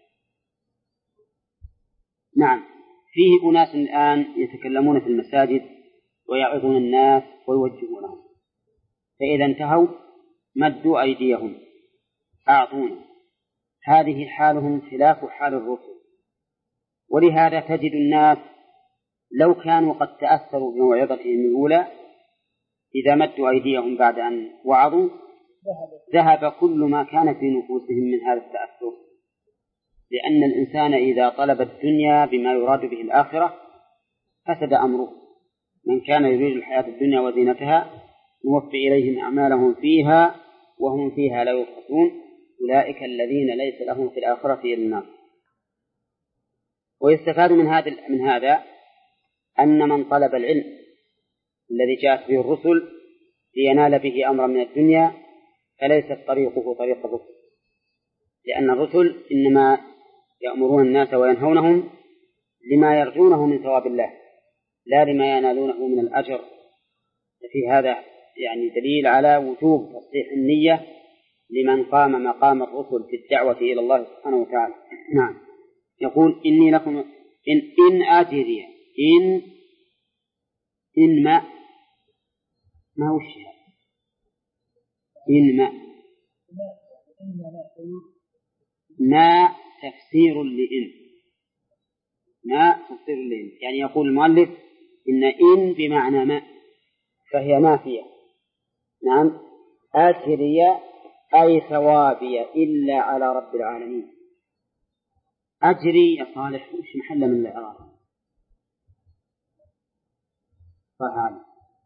نعم. فيه أناس الآن يتكلمون في المساجد ويعظون الناس ويوجهونهم، فإذا انتهوا مدوا أيديهم أعطونا. هذه حالهم خلاف حال الرسل، ولهذا تجد الناس لو كانوا قد تأثروا بموعظتهم الأولى إذا مدوا أيديهم بعد أن وعظوا ذهب كل ما كان في نفوسهم من هذا التأثر، لأن الإنسان إذا طلب الدنيا بما يراد به الآخرة فسد أمره. من كان يريد الحياة الدنيا وزينتها نوفي إليهم أعمالهم فيها وهم فيها لا يبخسون أولئك الذين ليس لهم في الآخرة إلا النار. ويستفاد من هذا أن من طلب العلم الذي جاءت به الرسل لينال به أمرا من الدنيا فليست طريقه طريق الرسل، لأن الرسل إنما يأمرون الناس وينهونهم لما يرجونه من ثواب الله لا لما ينالونه من الأجر. ففي هذا يعني دليل على وجوب تصحيح النية لمن قام مقام الرسل في الدعوة إلى الله سبحانه وتعالى. نعم. يقول إني لكم إن آتيريا إن ما وشها إن ما تفسير لإن يعني يقول المؤلف إن بمعنى ما فهي نافية. نعم. آتيريا أي ثوابي إلا على رب العالمين. أجري يا صالح وش محل من الإعراب؟ فهذا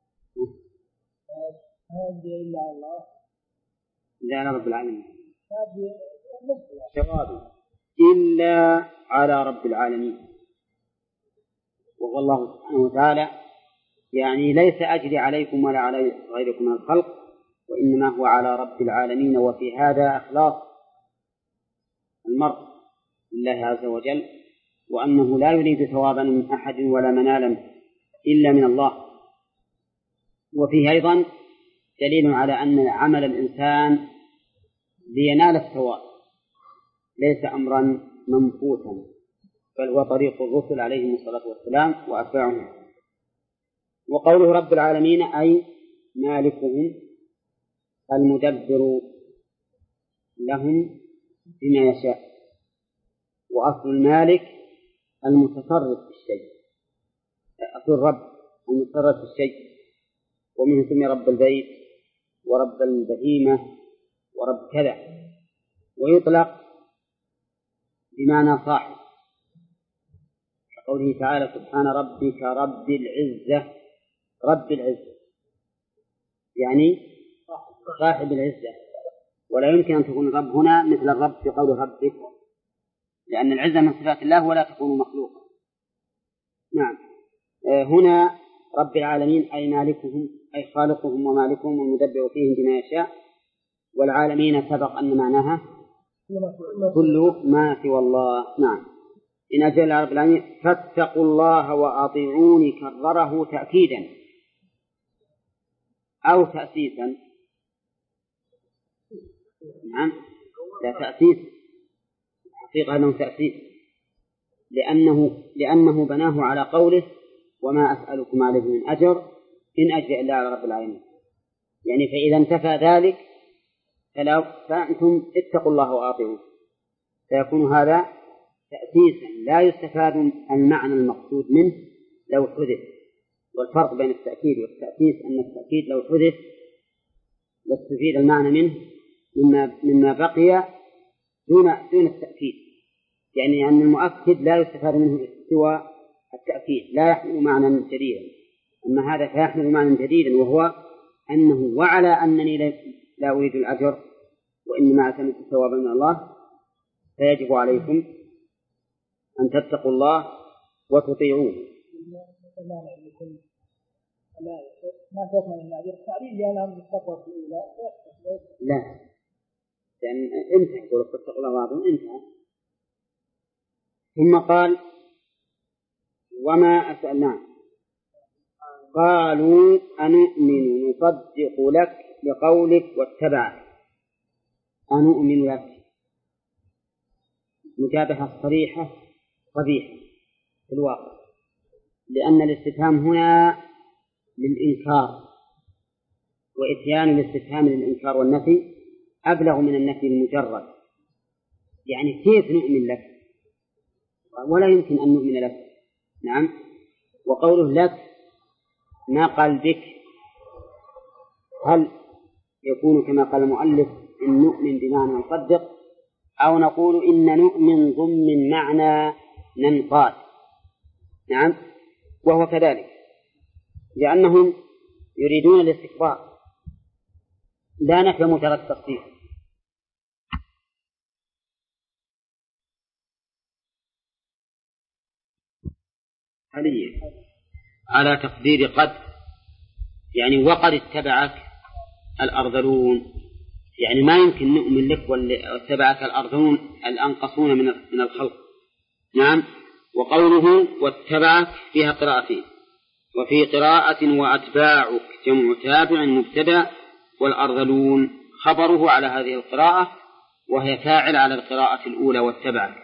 إلا الله إلا على رب العالمين. ثوابي إلا على رب العالمين، وهو الله سبحانه وتعالى يعني ليس أجري عليكم ولا على غيركم من الخلق، وإنما هو على رب العالمين. وفي هذا إخلاص المرء لله عز وجل، وأنه لا يريد ثوابا من أحد ولا منالا إلا من الله. وفيه أيضا دليل على أن عمل الإنسان لينال الثواب ليس أمرا منفوتا، بل هو طريق الرسل عليهم الصلاة والسلام وأتباعهم. وقوله رب العالمين أي مالكهم المدبر لهم بما يشاء، وأصل المالك المتصرف في الشيء، أصل الرب المتصرف في الشيء، ومنه سمي رب البيت ورب البهيمة ورب كذا، ويطلق بمعنى صاحب، قوله تعالى سبحان ربك رب العزة يعني صاحب العزة. ولا يمكن أن تكون الرب هنا مثل الرب في قول ربك، لأن العزة من صفات الله ولا تكون مخلوقا. نعم. هنا رب العالمين أي مالكهم أي خالقهم ومالكهم والمدبر فيهم بما يشاء. والعالمين سبق أن معناها كل ما سوى الله. نعم. إن أجل رب العالمين فاتقوا الله وأطيعوني كرره تأكيدا أو تأسيسا. نعم لا تأسيس، حقيقة أنه تأسيس، لأنه بناه على قوله وما أسألكم عليه من أجر إن أجر إلا على رب العالمين. يعني فإذا انتفى ذلك فأنتم اتقوا الله وأطيعوه، فيكون هذا تأسيسا لا يستفاد المعنى المقصود منه لو حدث. والفرق بين التأكيد والتأسيس أن التأكيد لو حدث لاستفيد المعنى منه مما بقي دون التأكيد، يعني أن المؤكد لا يستفاد منه سوى التأكيد لا يحمل معنى جديدا. أما هذا فيحمل معنى جديدا، وهو أنه وعلى أنني لا أريد الأجر وإنما أعتمد الثواب من الله، فيجب عليكم أن تتقوا الله وتطيعوه. لا، لأن انتهى قولوا فاتقوا الله وأطيعوه انتهى. ثم قال وما أسألناه قالوا أنؤمن نصدق لك بقولك واتبعك. أنؤمن لك مجابهة صريحة قبيحة في الواقع، لأن الاستفهام هنا للإنكار، وإتيان الاستفهام للإنكار والنفي أبلغ من النفي المجرد. يعني كيف نؤمن لك ولا يمكن أن نؤمن لك؟ نعم. وقوله لك ما قال بك، هل يكون كما قال المؤلف إن نؤمن بمعنى نصدق، أو نقول إن نؤمن ضمن معنى ننقاد؟ نعم، وهو كذلك، لأنهم يريدون الاستكبار لا نفي مجرد التصديق. على تقدير قد، يعني وقد اتبعك الأرذلون، يعني ما يمكن نؤمن لك واتبعك الأرذلون الأنقصون من الخلق. نعم. وقوله واتبعك فيها قراءتين، وفي قراءة وأتباعك جمع تابع مبتدأ، والأرذلون خبره على هذه القراءة، وهي فاعل على القراءة الأولى واتبعك.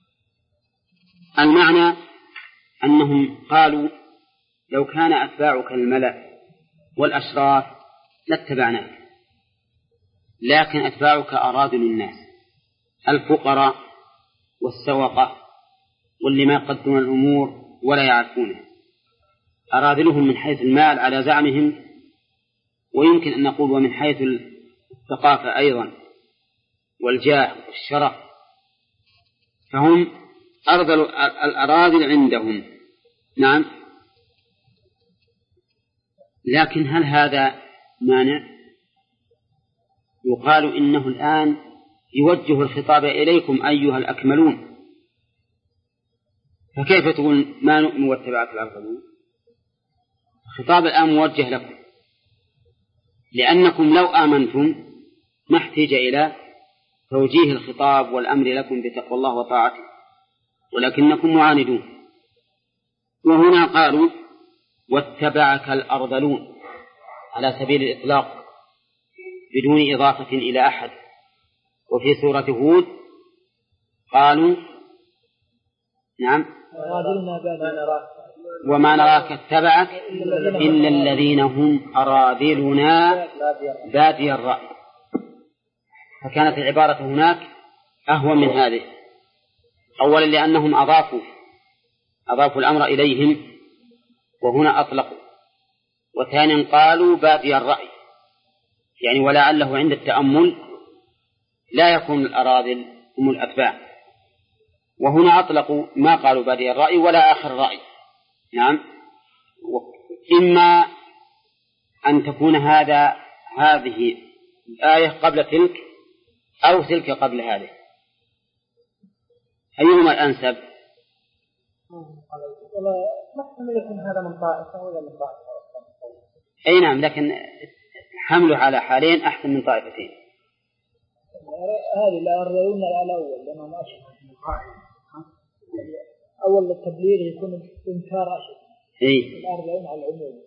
المعنى أنهم قالوا لو كان أتباعك الملأ والأشراف لاتبعناك، لكن أتباعك أراذل الناس، الفقراء والسوقة واللي ما يقدرون الأمور ولا يعرفونه، أراذلهم من حيث المال على زعمهم، ويمكن أن نقول ومن حيث الثقافة أيضا والجاه والشرف، فهم أرذل الأراذل عندهم. نعم. لكن هل هذا مانع؟ يقال إنه الآن يوجه الخطاب إليكم أيها الأكملون، فكيف تقول ما نؤمن واتبعك الأرذلون؟ الخطاب الآن موجه لكم، لأنكم لو آمنتم ما احتاج إلى توجيه الخطاب والأمر لكم بتقوى الله وطاعته، ولكنكم معاندون. وهنا قالوا واتبعك الأرذلون على سبيل الإطلاق بدون إضافة إلى أحد. وفي سورة هود قالوا نعم وما نراك اتبعك إلا الذين هم أراذلنا بادي الرأي، فكانت العبارة هناك أهون من هذه. أولا لأنهم أضافوا الأمر إليهم وهنا أطلقوا، وثانيا قالوا بادي الرأي، يعني ولعله عند التأمل لا يكون الأراذل هم الأتباع، وهنا أطلقوا ما قالوا بادي الرأي ولا آخر رأي. نعم. إما أن تكون هذه الآية قبل تلك أو تلك قبل هذه، أيهما الأنسب؟ محتمل يكون هذا من طائفة ولا من طائفة. أي نعم، لكن حمله على حالين أحسن من طائفتين. هذه الأرذلون الأول لأنهم أشهر من طائفة. أول التبليغ يكون إنكار أشهر. الأرذلون على العموم.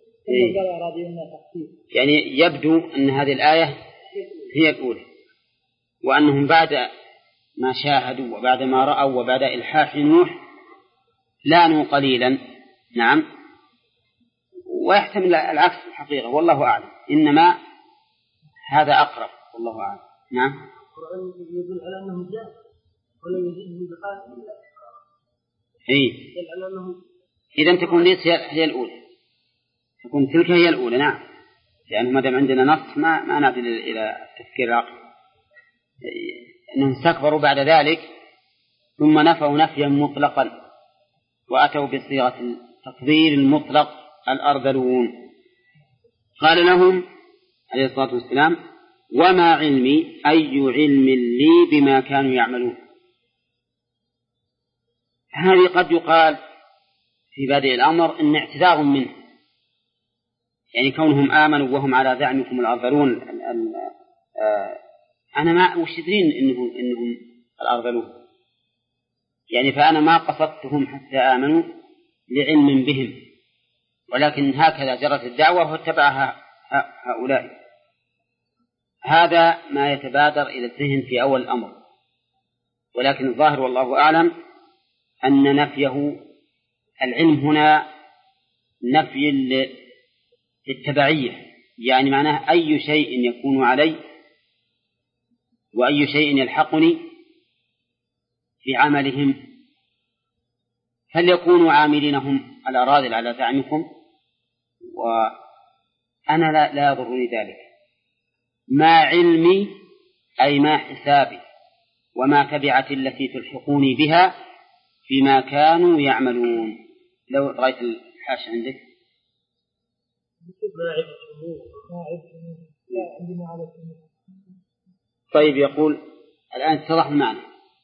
يعني يبدو أن هذه الآية هي الأولى، وأنهم بعد ما شاهدوا وبعد ما رأوا وبعد إلحاح نوح لانوا قليلا. نعم. ويحتمل العكس الحقيقة والله أعلم، إنما هذا أقرب والله أعلم. نعم. القرآن يدل على أنهم جاء ولا يجيء بقاء يدل على أنهم إذا تكون ليس هي الأولى، تكون تلك هي الأولى. نعم، لأنه ما دام عندنا نص ما نأتي إلى تفكير العقل. أنهم استكبروا بعد ذلك ثم نفوا نفيا مطلقا وأتوا بصيغة التفضيل المطلق الأرذلون. قال لهم عليه الصلاة والسلام وما علمي أي علم لي بما كانوا يعملون. هذه قد يقال في بادئ الأمر إن اعتذار منه، يعني كونهم آمنوا وهم على زعمكم الأرذلون. أنا ما وشدرين إنهم الأرذلون، يعني فأنا ما قصدتهم حتى آمنوا لعلم بهم، ولكن هكذا جرت الدعوة واتبعها هؤلاء. هذا ما يتبادر إلى الذهن في أول الأمر، ولكن الظاهر والله أعلم أن نفيه العلم هنا نفي للتبعية، يعني معناه أي شيء يكون علي وأي شيء يلحقني في عملهم فليكونوا عاملين هم الأراذل على زعمكم، وأنا لا يضرني ذلك. ما علمي أي ما حسابي وما تبعتي التي تلحقوني بها فيما كانوا يعملون. لو رأيت الحاشة عندك طيب. يقول الآن اتضح المعنى.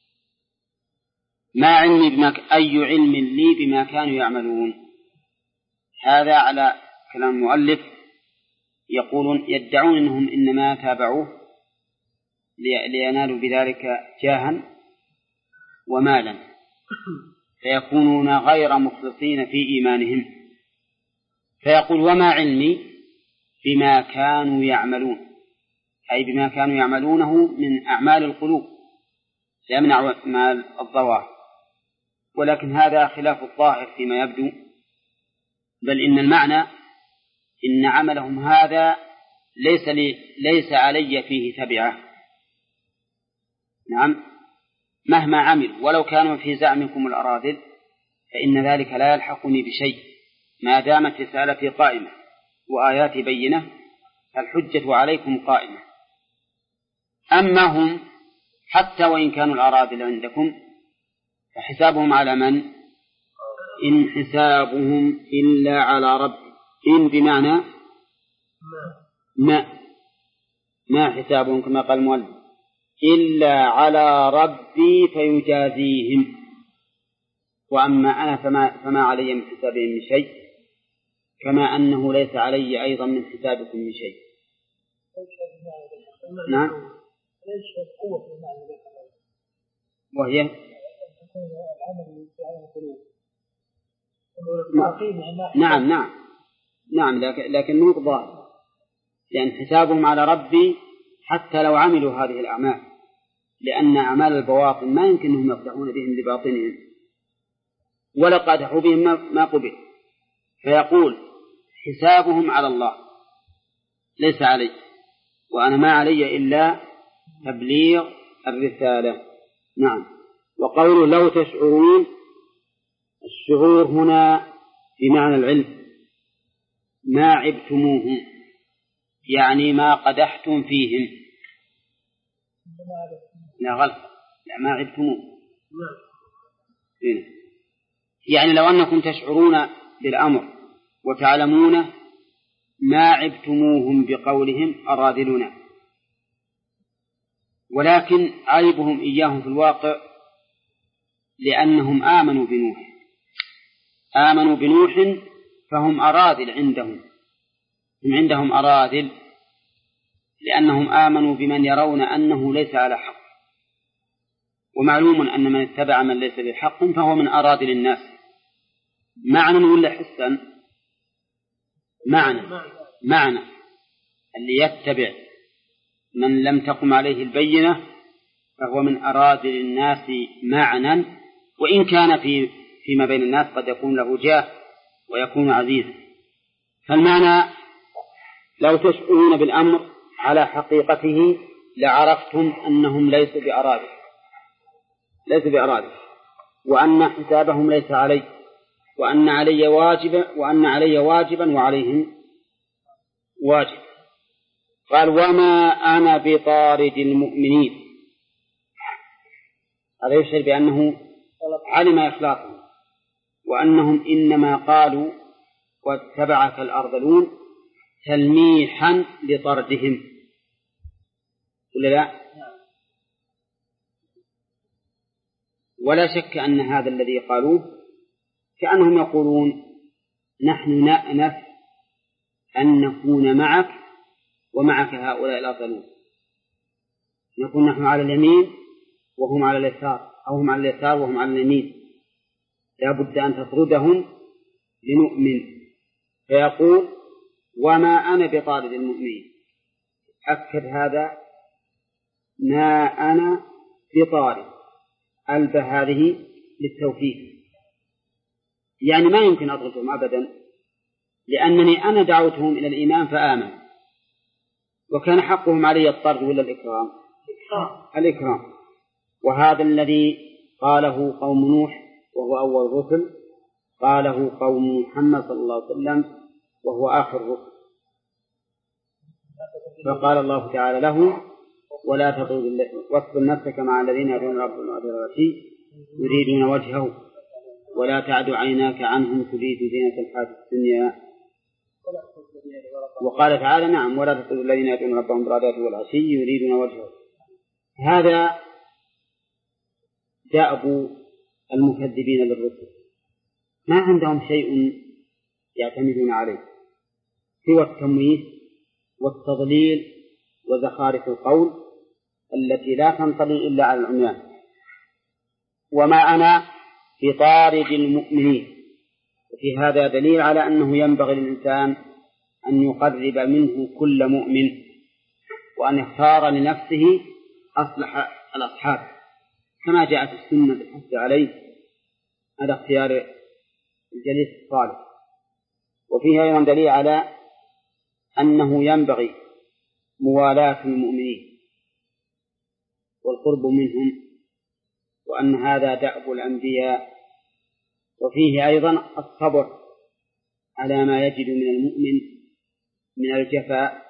ما علمي أي علم لي بما كانوا يعملون. هذا على كلام المؤلف. يقولون يدعون أنهم إنما تابعوه لينالوا بذلك جاها ومالا، فيكونون غير مخلصين في إيمانهم. فيقول وما علمي بما كانوا يعملون، أي بما كانوا يعملونه من أعمال القلوب لا من أعمال الظواهر. ولكن هذا خلاف الظاهر فيما يبدو، بل إن المعنى إن عملهم هذا ليس علي فيه تبعة. نعم، مهما عمل ولو كانوا في زعمكم الأراذل فإن ذلك لا يلحقني بشيء ما دامت رسالتي قائمة وآياتي بينة، الحجة عليكم قائمة. أما هم حتى وإن كانوا الأراذل عندكم فحسابهم على من؟ إن حسابهم إلا على ربي. إن بمعنى ما حسابهم كما قال المؤلف إلا على ربي فيجازيهم. وأما أنا فما علي من حسابهم من شيء، كما أنه ليس علي أيضا من حسابكم من شيء. نعم. وهي نعم لكن مو ظاهر، لأن حسابهم على ربي حتى لو عملوا هذه الأعمال، لأن أعمال البواطن ما يمكنهم يقدحون بهم لباطنهم، ولا قادحوا بهم ما قبل. فيقول حسابهم على الله ليس علي، وأنا ما علي إلا تبليغ الرسالة. نعم. وقوله لو تشعرون، الشعور هنا بمعنى العلم. ما عبتموهم يعني ما قدحتم فيهم. لا غلط، لا ما عبتموهم. يعني لو أنكم تشعرون بالأمر وتعلمون ما عبتموهم بقولهم أراذلنا، ولكن عيبهم إياهم في الواقع لأنهم آمنوا بنوح فهم أراذل عندهم. هم عندهم أراذل لأنهم آمنوا بمن يرون أنه ليس على حق، ومعلوم أن من اتبع من ليس بحق فهو من أراذل الناس. معنى ولا حسا؟ معنى اللي يتبع من لم تقم عليه البينة فهو من أراذل الناس معنى، وإن كان فيما بين الناس قد يكون له جاه ويكون عزيزا. فالمعنى لو تشعرون بالأمر على حقيقته لعرفتم أنهم ليسوا بأراذل، وأن حسابهم ليس علي، وأن علي واجبا وعليهم واجب. قال وما أنا بطارد المؤمنين. هذا يشعر بأنه علم إخلاصهم، وأنهم إنما قالوا واتبعك الأرذلون تلميحا لطردهم، ولا لا؟ ولا شك أن هذا الذي قالوه كأنهم يقولون نحن نأنف أن نكون معك ومعك هؤلاء الأرذلون، نكون نحن على اليمين وهم على اليسار، أو هم على اليسار وهم على اليمين، لا بد أن تطردهم لنؤمن. فيقول وما أنا بطارد المؤمنين. أكد هذا ما أنا بطارد، ألبه هذه للتوكيد، يعني ما يمكن أطردهم أبدا، لأنني أنا دعوتهم إلى الإيمان فآمنوا، وكان حقهم علي الطرد ولا الإكرام؟ الإكرام. وهذا الذي قاله قوم نوح وهو أول الرسل، قاله قوم محمد صلى الله عليه وسلم وهو آخر الرسل، فقال الله تعالى له: ولا تطرد واصبر نفسك مع الذين يدعون ربهم بالغداة يريدون وجهه ولا تعد عيناك عنهم تريد زينة الحياة الدنيا. وقال تعالى: نعم، ولا تطرد الذين يدعون ربهم بالغداة والعشي يريدون وجهه. هذا دأب المكذبين للرسل، ما عندهم شيء يعتمدون عليه سوى التمويه والتضليل وزخارف القول التي لا تنطلي إلا على العميان. وما أنا بطارد المؤمنين. وفي هذا دليل على أنه ينبغي للإنسان أن يقرب منه كل مؤمن، وأن يختار لنفسه أصلح الأصحاب كما جاءت السنة بالحث عليه على اختيار الجليس الصالح. وفيه أيضا دليل على أنه ينبغي موالاة المؤمنين والقرب منهم، وأن هذا دأب الأنبياء. وفيه أيضا الصبر على ما يجد من المؤمن من الجفاء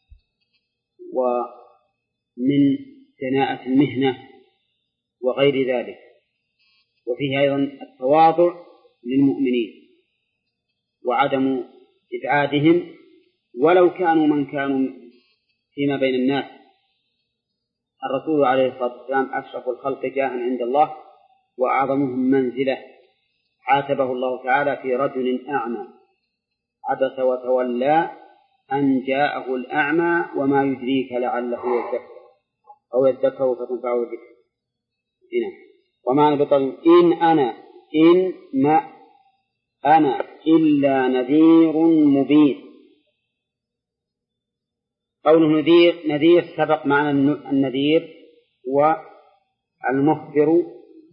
ومن دناءة المهنة وغير ذلك. وفيه أيضا التواضع للمؤمنين وعدم إبعادهم ولو كانوا من كانوا فيما بين الناس. الرسول عليه الصلاة والسلام أشرف الخلق جاها عند الله وأعظمهم منزلة، عاتبه الله تعالى في رجل أعمى عبس وتولى أن جاءه الأعمى وما يدريك لعله يذكر أو يذكر فتنفعه الذكر. وما أنا بطل إن ما أنا إلا نذير مبين. قوله نذير سبق معنى النذير والمخبر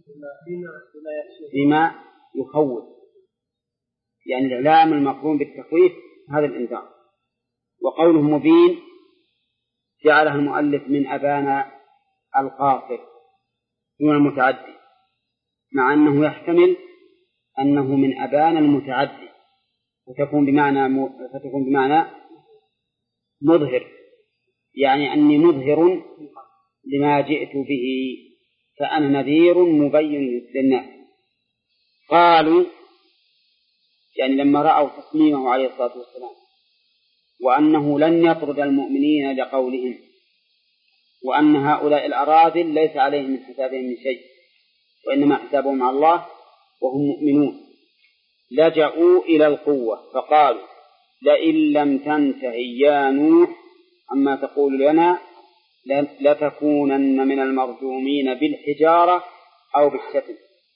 بما يخوف، يعني الإعلام المقرون بالتخويف هذا الإنذار. وقوله مبين جعله المؤلف من أبان القاصر دون المتعدي، مع أنه يحتمل أنه من أبان المتعدي فتكون بمعنى مظهر، يعني أني مظهر لما جئت به فأنا نذير مبين للناس. قالوا يعني لما رأوا تصميمه عليه الصلاة والسلام وأنه لن يطرد المؤمنين لقولهم، وأن هؤلاء الأراذل ليس عليهم من حسابهم من شيء وإنما حسابهم على الله وهم مؤمنون، لجأوا إلى القوة فقالوا: لئن لم تنتهي يا نوح عما تقول لنا لتكونن من المرجومين بالحجارة أو بالشتم.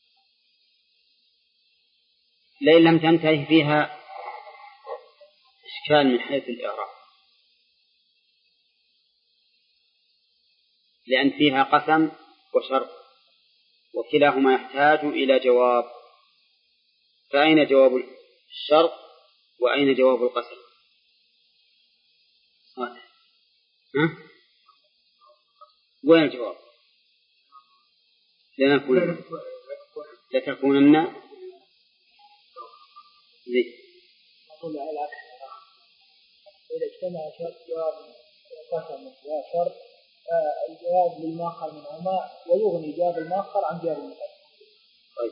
لئن لم تنتهي فيها إشكال من حيث الإعراب، لأن فيها قسم وشرط وكلاهما يحتاج إلى جواب، فأين جواب الشرط وأين جواب القسم؟ وين الجواب؟ لتكونن إذا اجتمع جواب قسم وشرط الجواب للمؤخر منهما ويغني جواب المؤخر عن جواب المقدم. طيب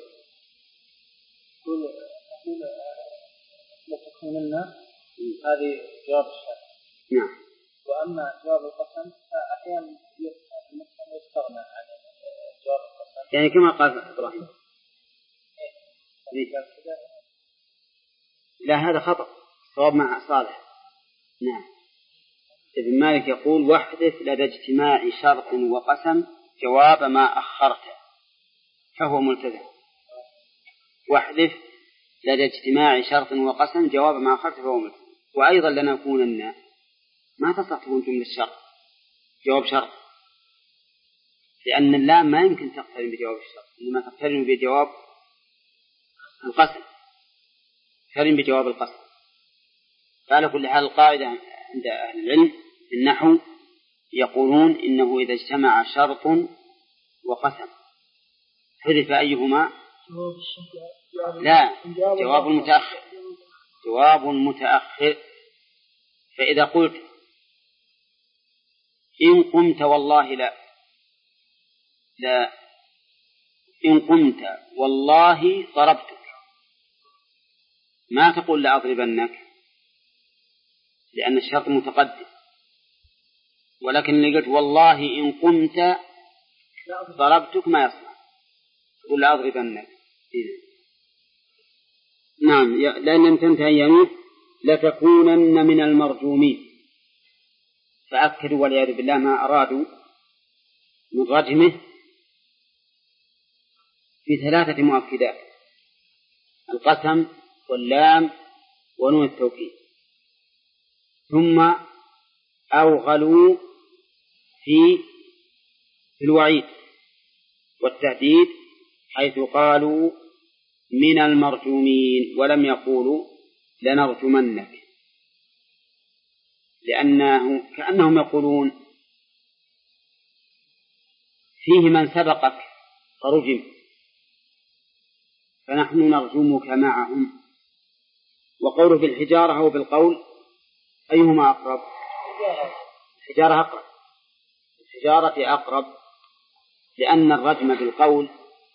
نقول لتكونن هذه جواب الشرط. نعم. وأما جواب القسم فأحيانا يستغنى عن جواب القسم، يعني كما قال إبراهيم. لا هذا خطأ، صواب مع صالح. نعم. ابن مالك يقول: واحدث لدى اجتماع شرط وقسم جواب ما أخرته فهو ملتزم. واحدث لدى اجتماع شرط وقسم جواب ما أخرته فهو ملتزم. وأيضا لنكونن ما تصح تكون جملة الشرط جواب شرط، لأن اللام ما يمكن تقترن بجواب الشرط، إنما تقترن بجواب القسم، تقترن بجواب القسم. فعلى كل حال القاعدة عند أهل العلم في النحو يقولون إنه إذا اجتمع شرط وقسم حذف أيهما لا، جواب متأخر. فإذا قلت إن قمت والله لا إن قمت والله ضربتك، ما تقول لأضربنك لأن الشرط متقدم، ولكن اللي قلت والله إن قمت ضربتك ما يصنع، تقول لأضربنك. نعم، لأن لم تنتهي يمين لتكونن من المرجومين. فأكدوا والعياذ بالله ما أرادوا من رجمه في 3 مؤكدات: القسم واللام ونون التوكيد. ثم أوغلوا في الوعيد والتهديد حيث قالوا من المرجومين ولم يقولوا لنرجمنك، لأنه كأنهم يقولون فيه من سبقك فرجم فنحن نرجمك معهم. وقوله بالحجارة أو بالقول أيهما أقرب؟ الحجارة أقرب، الحجارة أقرب، لأن الرجم بالقول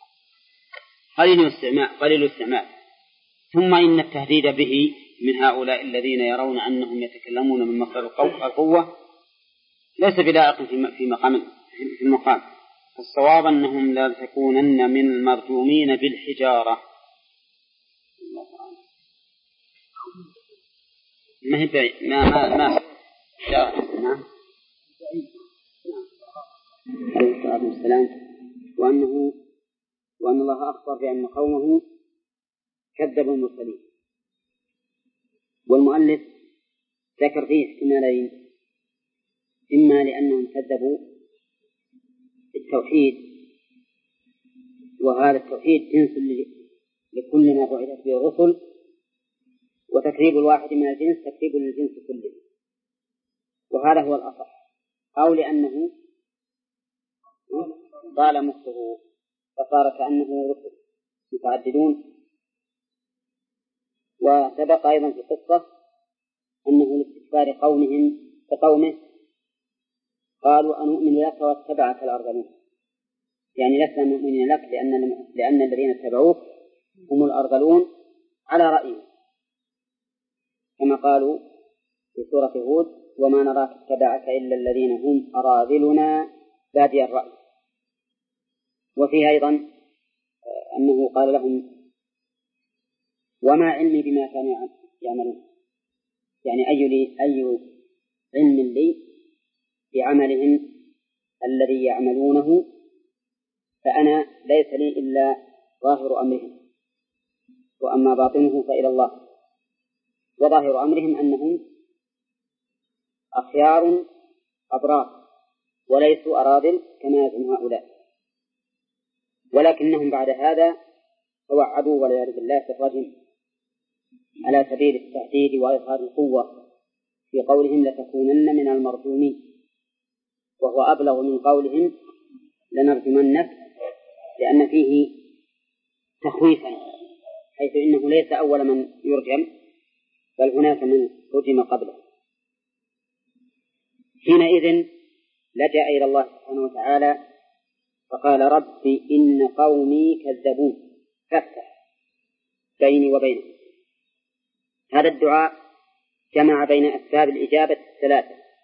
قليل الاستعمال. ثم إن التهديد به من هؤلاء الذين يرون أنهم يتكلمون من مصدر القوة ليس بلائق في المقام. الصواب أنهم لا تكونن من المرجومين بالحجارة. ما هي بعيد ما نعم. عليه الصلاة والسلام. وأن الله أخبر بأن قومه كذبوا المرسلين. والمؤلف ذكر فيه احتمالين: إما لأنهم كذبوا التوحيد، وهذا التوحيد جنس لكل ما بعثت به الرسل، وتكذيب الواحد من الجنس تكذيب للجنس كله، وهذا هو الأصح. أو لأنه ضال مخه فصار كأنه رسل متعددون. وسبق أيضا في القصة أنه لاستكبار قومه قالوا أنؤمن لك واتبعك الأرذلون، يعني لسنا مؤمنين لك لأن الذين اتبعوك هم الأرذلون على رأيه، كما قالوا في سورة هود: وما نراك اتبعك إلا الذين هم أراذلنا بادي الرأي. وفيه أيضا أنه قال لهم: وما علمي بما كانوا يعملون، يعني أي علم لي بعملهم الذي يعملونه، فأنا ليس لي إلا ظاهر أمرهم، وأما باطنه فإلى الله. وظاهر أمرهم أنهم أخيار أبرار وليسوا أراذل كما يزعم هؤلاء، ولكنهم بعد هذا توعدوا والعياذ بالله بالرجم على سبيل التهديد وإظهار القوة في قولهم لتكونن من المرجومين، وهو أبلغ من قولهم لنرجمنك، لأن فيه تخويفا، حيث إنه ليس أول من يرجم بل هناك من رجم قبله. حينئذ لجأ إلى الله سبحانه وتعالى فقال: ربي إن قومي كذبون فافتح بيني وبينهم. هذا الدعاء جمع بين أسباب الإجابة 3،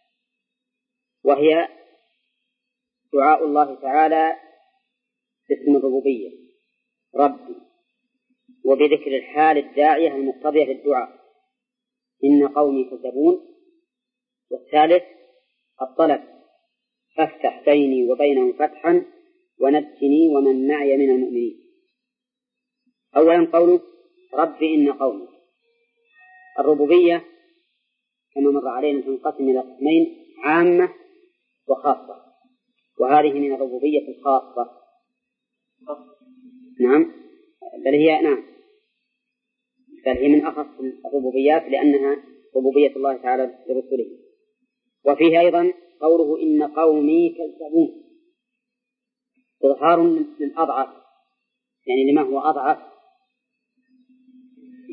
وهي دعاء الله تعالى باسم الربوبية ربي، وبذكر الحال الداعية المقتضية للدعاء إن قومي كذبون. والثالث الطلب: فافتح بيني وبينهم فتحا ونجني ومن معي من المؤمنين. أولا قوله ربي إن قومي. الربوبية كما مر علينا تنقسم إلى قسمين: عامة وخاصة، وهذه من الربوبية الخاصة. نعم، بل هي من أخص الربوبيات، لأنها ربوبية الله تعالى لرسله. وفيه أيضا قوله إن قومي كذبون، إظهار للأضعف، يعني لما هو أضعف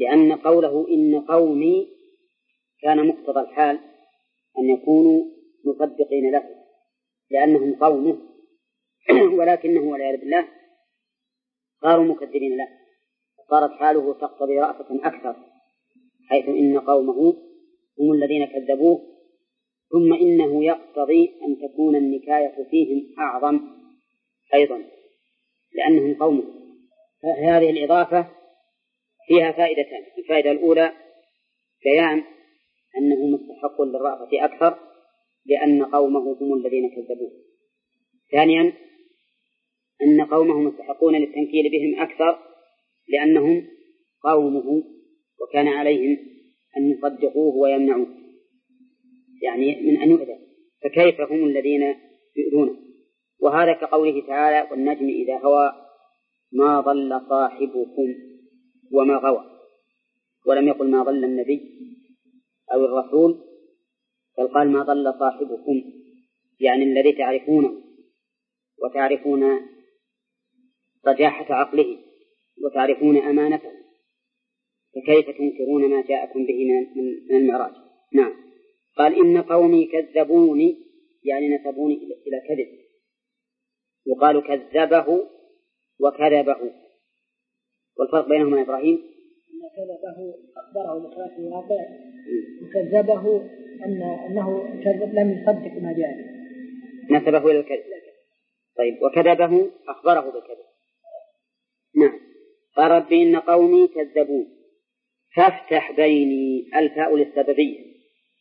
لأن قوله إن قومي كان مقتضى الحال أن يكونوا مصدقين له لأنهم قومه، ولكنه والعياذ بالله صاروا مكذبين له، فصارت حاله تقتضي رأفة أكثر، حيث إن قومه هم الذين كذبوه، ثم إنه يقتضي أن تكون النكاية فيهم أعظم أيضا لأنهم قومه. هذه الإضافة فيها فائدتان: الفائدة الأولى بيان أنه مستحق للرأفة أكثر لأن قومه هم الذين كذبوه. ثانيا أن قومه مستحقون للتنكيل بهم أكثر لأنهم قومه وكان عليهم أن يصدقوه ويمنعوه، يعني من أن يؤذى، فكيف هم الذين يؤذونه؟ وهذا كقوله تعالى: والنجم إذا هوى ما ضل صاحبكم وما غوى، ولم يقل ما ضل النبي أو الرسول، بل قال ما ضل صاحبكم، يعني الذي تعرفونه وتعرفون رجاحة عقله وتعرفون أمانته، فكيف تنكرون ما جاءكم به من المعراج؟ نعم. قال إن قومي كذبوني، يعني نسبوني إلى كذب، وقالوا كذبه وكذبه، والفرق بينهما يا إبراهيم أن كذبه أخبره بخلاف الواقع، وكذبه أنه لم يصدق ما جاء، نسبه إلى الكذب. طيب، وكذبه أخبره بالكذب. نعم. قال ربي إن قومي كذبون فافتح بيني، الفاء للسببية،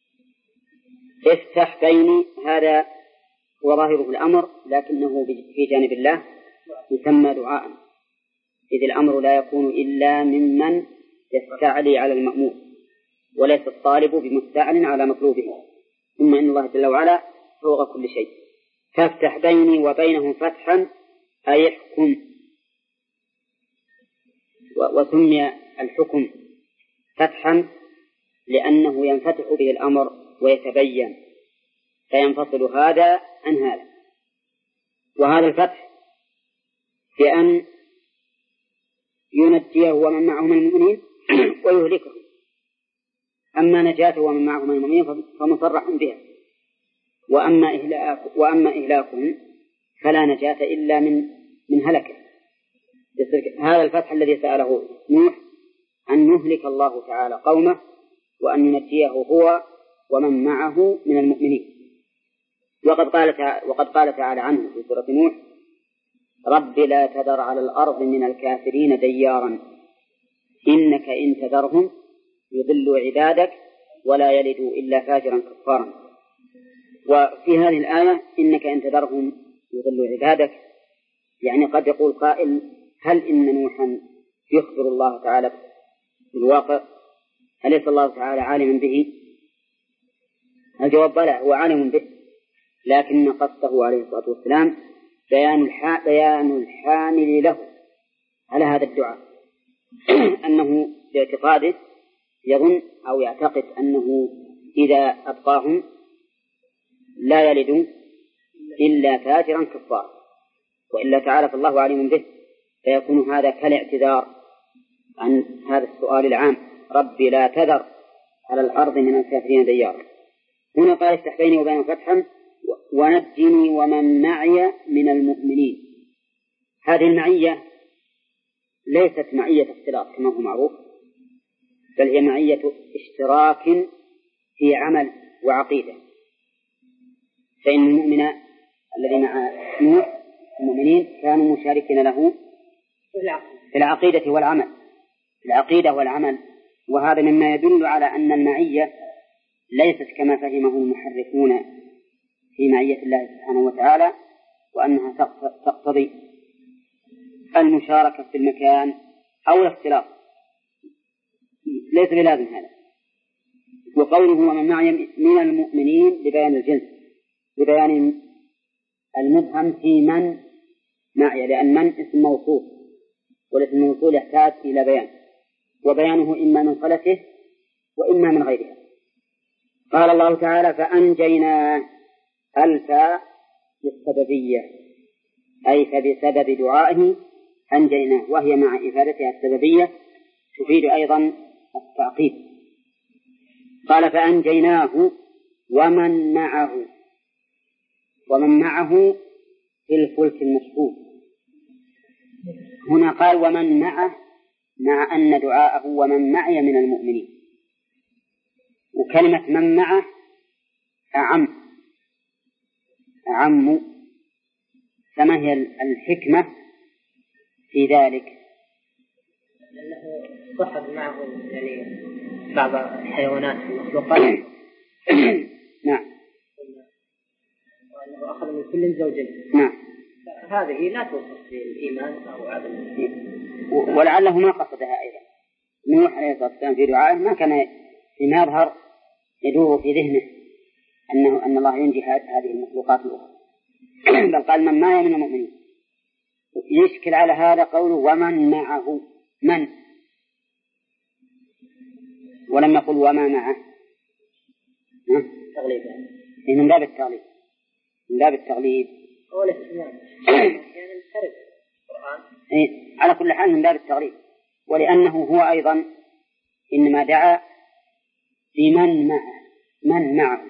افتح بيني هذا هو ظاهره الأمر، لكنه في جانب الله يسمى دعاء، إذ الأمر لا يكون إلا ممن يستعلي على المأمور، وليس الطالب بمستعل على مطلوبه، ثم إن الله جل وعلا فوق كل شيء. فافتح بيني وبينهم فتحا أي احكم، وسمي الحكم فتحا لأنه ينفتح به الأمر ويتبين، فينفصل هذا عن هذا. وهذا الفتح بأن ينجيه ومن معه من المؤمنين ويهلكهم، أما نجاته ومن معه من المؤمنين فمصرح بها، وأما إهلاكهم فلا نجاة إلا من هلكه. هذا الفتح الذي سأله نوح أن يهلك الله تعالى قومه وأن ينجيه هو ومن معه من المؤمنين. وقد قال تعالى عنه في سورة نوح: رب لا تذر على الأرض من الكافرين ديارا إنك إن تذرهم يضلوا عبادك ولا يلدوا إلا فاجرا كفارا. وفي هذه الآية إنك إن تذرهم يضلوا عبادك، يعني قد يقول قائل: هل إن نوحا يخبر الله تعالى بالواقع؟ أليس الله تعالى عالما به؟ الجواب بلى، هو عالم به، لكن قصده عليه الصلاة والسلام بيان الحامل له على هذا الدعاء أنه باعتقاده يظن أو يعتقد أنه إذا أبقاهم لا يلد إلا فاجرا كفارا، وإلا تعالى فالله عليم به، فيكون هذا كالاعتذار عن هذا السؤال العام: ربي لا تذر على الأرض من الكافرين ديارا. هنا قال: افتح بيني وبين فتحا ونجني ومن معي من المؤمنين. هذه المعية ليست معية اختلاط كما هو معروف، بل هي معية اشتراك في عمل وعقيدة، فإن المؤمن الذي مع نوح المؤمنين كانوا مشاركين له في العقيدة والعمل، العقيدة والعمل. وهذا مما يدل على أن المعية ليست كما فهمه المحرفون في معية الله سبحانه وتعالى، وأنها تقتضي المشاركة في المكان أو الاختلاط، ليس بلازم هذا. وقوله ومن معي من المؤمنين لبيان الجنس، لبيان المبهم في من معي، لأن من اسم موصوف، والاسم الموصول يحتاج إلى بيان، وبيانه إما من صلته وإما من غيرها. قال الله تعالى: فأنجينا، الفاء للسببية، أي فبسبب دعائه أنجيناه، وهي مع إفادتها السببية تفيد أيضا تعقيب. قال فأنجيناه ومن معه في الفلك المشحون. هنا قال ومن معه، مع أن دعاءه ومن معي من المؤمنين، وكلمة من معه أعم. فما هي الحكمة في ذلك؟ لأنه صحب معه يعني بعض الحيوانات والمخلوقات. نعم. وأنه أخذ من كل زوجين. نعم. هذه لا توصف بالإيمان أو عدم الإيمان. ولعله ما قصدها أيضا. نوح عليه الصلاة والسلام في دعائه ما كان فيما يظهر يدور في ذهنه أن الله ينجي هذه المخلوقات الأخرى، بل قال من معي من المؤمنين. يشكل على هذا قوله ومن معه، من، ولم يقل وما معه. تغليب من باب التغليب، من باب التغليب. على كل حال من باب التغليب، ولأنه هو أيضا إنما دعا بمن معه، من معه.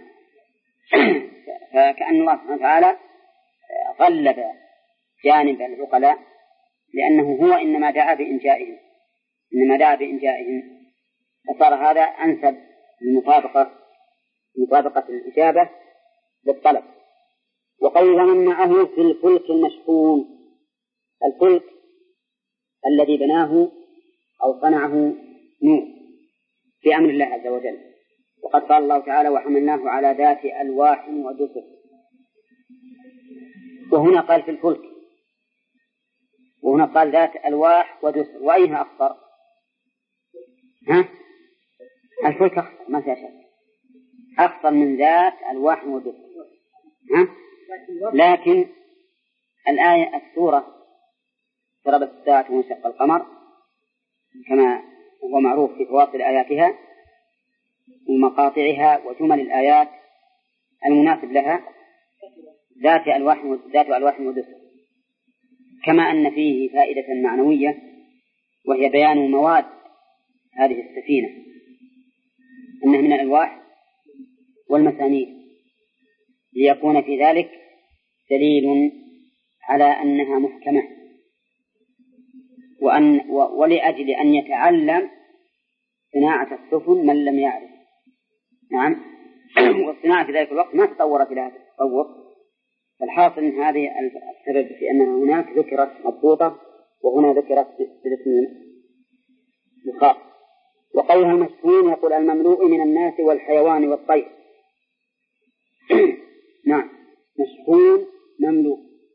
فكأن الله سبحانه وتعالى غلب جانب العقلاء، لأنه هو إنما دعا بإنجائهم، فصار هذا أنسب لمطابقة الإجابة للطلب. وقوله ومن معه في الفلك المشحون، الفلك الذي بناه أو صنعه نوح في أمر الله عز وجل. وقد قال الله تعالى وحملناه على ذات ألواح ودسر، وهنا قال في الفلك، وهنا قال ذات ألواح ودسر، وأيها أخطر؟ الفلك أخطر ما فيها شك، أخطر من ذات ألواح ودسر. لكن الآية السورة اقتربت الساعة وانشق القمر كما هو معروف في فواصل آياتها ومقاطعها وجمل الآيات المناسب لها ذات ألواح ودسر، كما أن فيه فائدة معنوية وهي بيان مواد هذه السفينة، أنها من الألواح والمسامير، ليكون في ذلك دليل على أنها محكمة، ولأجل أن يتعلم صناعة السفن من لم يعرف. نعم. والصناعة في ذلك الوقت ما تطورت إلى هذا التطور، فالحاصل من هذه السبب في أنها هناك ذكرت مضبوطة وهنا ذكرت باسم الخاص. وقولها المشحون يقول المملوء من الناس والحيوان والطير. نعم، مشحون مملوء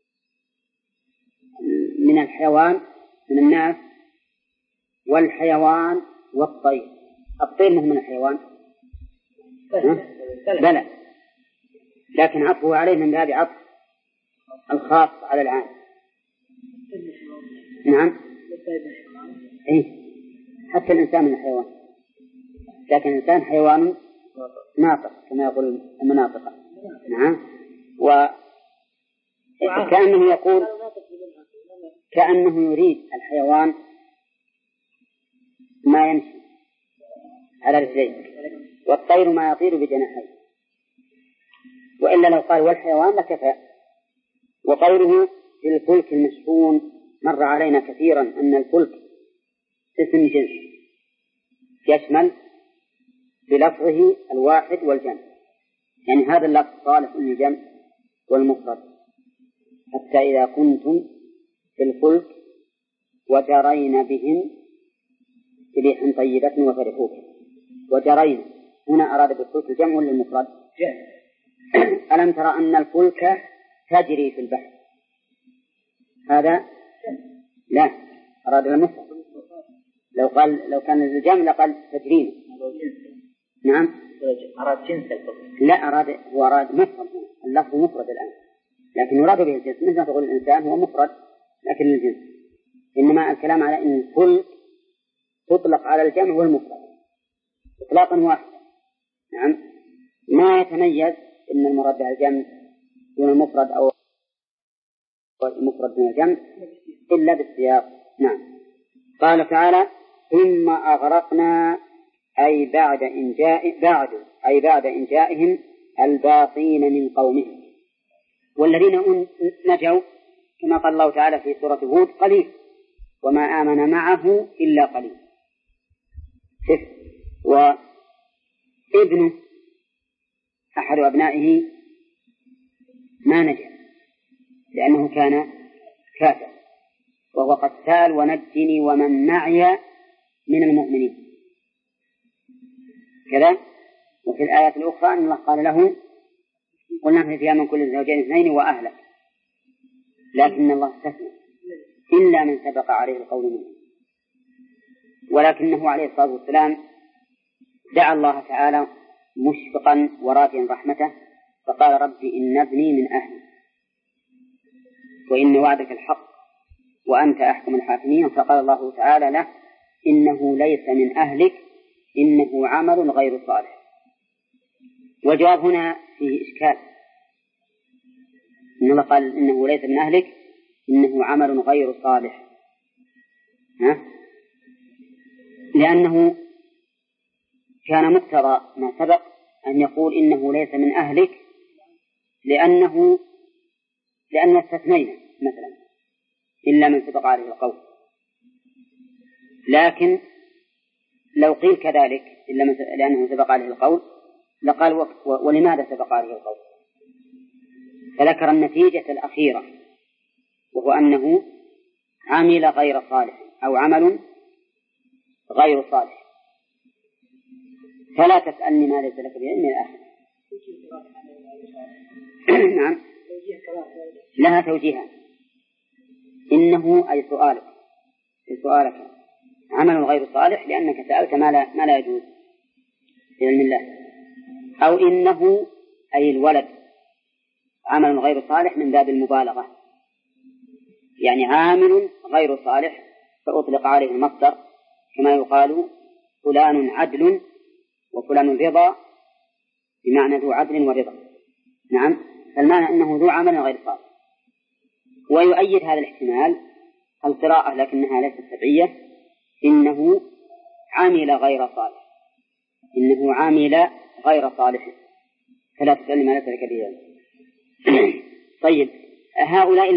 من الحيوان، من الناس والحيوان والطير. الطير مهم من الحيوان بلى، لكن عطفه عليه من باب عطف الخاص على العام. نعم. حتى الإنسان من الحيوان، لكن الإنسان حيوان ناطق كما يقول المناطق. نعم. وكأنه يقول، كأنه يريد الحيوان ما يمشي على رجليه، والطير ما يطير بجناحيه، وإلا لو قال والحيوان لكفى. وقوله في الفلك المشحون مر علينا كثيرا أن الفلك اسم جنس يشمل بلفظه الواحد والجمع، يعني هذا اللفظ صالح للجمع والمفرد. حتى إذا كنتم في الفلك وجرين بهم بريح طيبة وفرحوا به. وجرين هنا أراد بالفلك الجمع ولا المفرد؟ ألم ترى أن الفلك تجري في البحر؟ هذا لا، أراد المفرد. لو كان الجمع لقال تجرين. نعم. أراد جنس الفلك. لا، هو أراد مفرد. اللفظ مفرد الآن، لكن يراد به الجنس، مثل ما تقول الإنسان هو مفرد لكن الجنس. إنما الكلام على أن الفلك تطلق على الجمع والمفرد إطلاقا واحدا. نعم. ما يتميز إن المراد بها الجمع دون المفرد أو المفرد من الجمع إلا بالسياق. نعم. قال تعالى ثم أغرقنا أي بعد إنجائهم الباقين من قومهم. والذين نجوا كما قال الله تعالى في سورة هود قليل وما آمن معه إلا قليل. وابنه أحد أبنائه ما نجا لأنه كان كافر وهو قتال ونجني ومن معي من المؤمنين كذا. وفي الآيات الأخرى أن الله قال له قل نحن فيها من كل زوجين اثنين وأهلك، لكن الله استثنى إلا من سبق عليه القول منه. ولكنه عليه الصلاة والسلام دعا الله تعالى مشفقا وراجيا رحمته فقال رب إن ابني من أهلي وإن وعدك الحق وأنت أحكم الحاكمين. فقال الله تعالى له إنه ليس من أهلك إنه عمل غير صالح. والجواب هنا فيه إشكال، إن الله قال إنه ليس من أهلك إنه عمل غير صالح، لأنه كان مقتضى ما سبق أن يقول إنه ليس من أهلك لأنه استثنينا مثلا إلا من سبق عليه القول. لكن لو قيل كذلك إلا لأنه سبق عليه القول لقال ولماذا سبق عليه القول؟ فذكر النتيجة الأخيرة وهو أنه عمل غير صالح أو عمل غير صالح. فلا تسألني ما ليس لك به علم إلى آخره. نعم لها توجيها. إنه أي سؤالك عمل غير صالح لأنك سألت ما لا يجوز بعلم الله، أو إنه أي الولد عمل غير صالح من باب المبالغة، يعني عامل غير صالح فأطلق عليه المصدر كما يقال فلان عدل وفلان رضا بمعنى ذو عدل ورضا. نعم فالمعنى أنه ذو عمل غير صالح. ويؤيد هذا الاحتمال القراءة لكنها ليست سبعية إنه عمل غير صالح، إنه عمل غير صالح فلا تسألني ما ليس لك به علم. طيب هؤلاء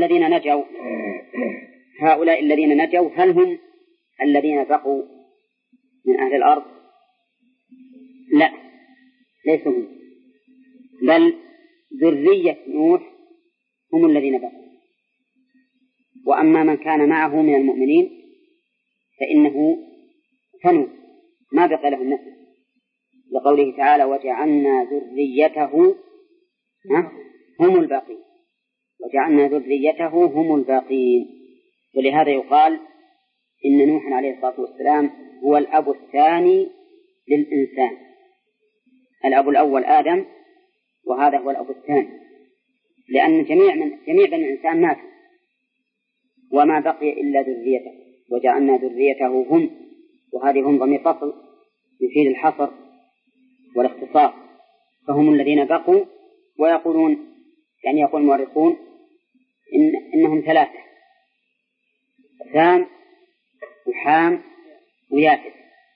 الذين نجوا هل هم الذين بقوا من أهل الأرض؟ لا ليسوا هم، بل ذرية نوح هم الذين بقوا. وأما من كان معه من المؤمنين فإنه فنوا ما بقى لهم نسل، لقوله تعالى وجعلنا ذريته هم الباقين، وجعلنا ذريته هم الباقين. ولهذا يقال إن نوح عليه الصلاة والسلام هو الأب الثاني للإنسان. الأب الأول آدم وهذا هو الأب الثاني، لأن جميع بني الإنسان ماتوا وما بقي إلا ذريته، وجعلنا ذريته هم، وهذه هم ضمير فصل يفيد الحصر والاختصار، فهم الذين بقوا. ويقولون يعني يقول المؤرخون إنهم ثلاثة: سام وحام ويافث.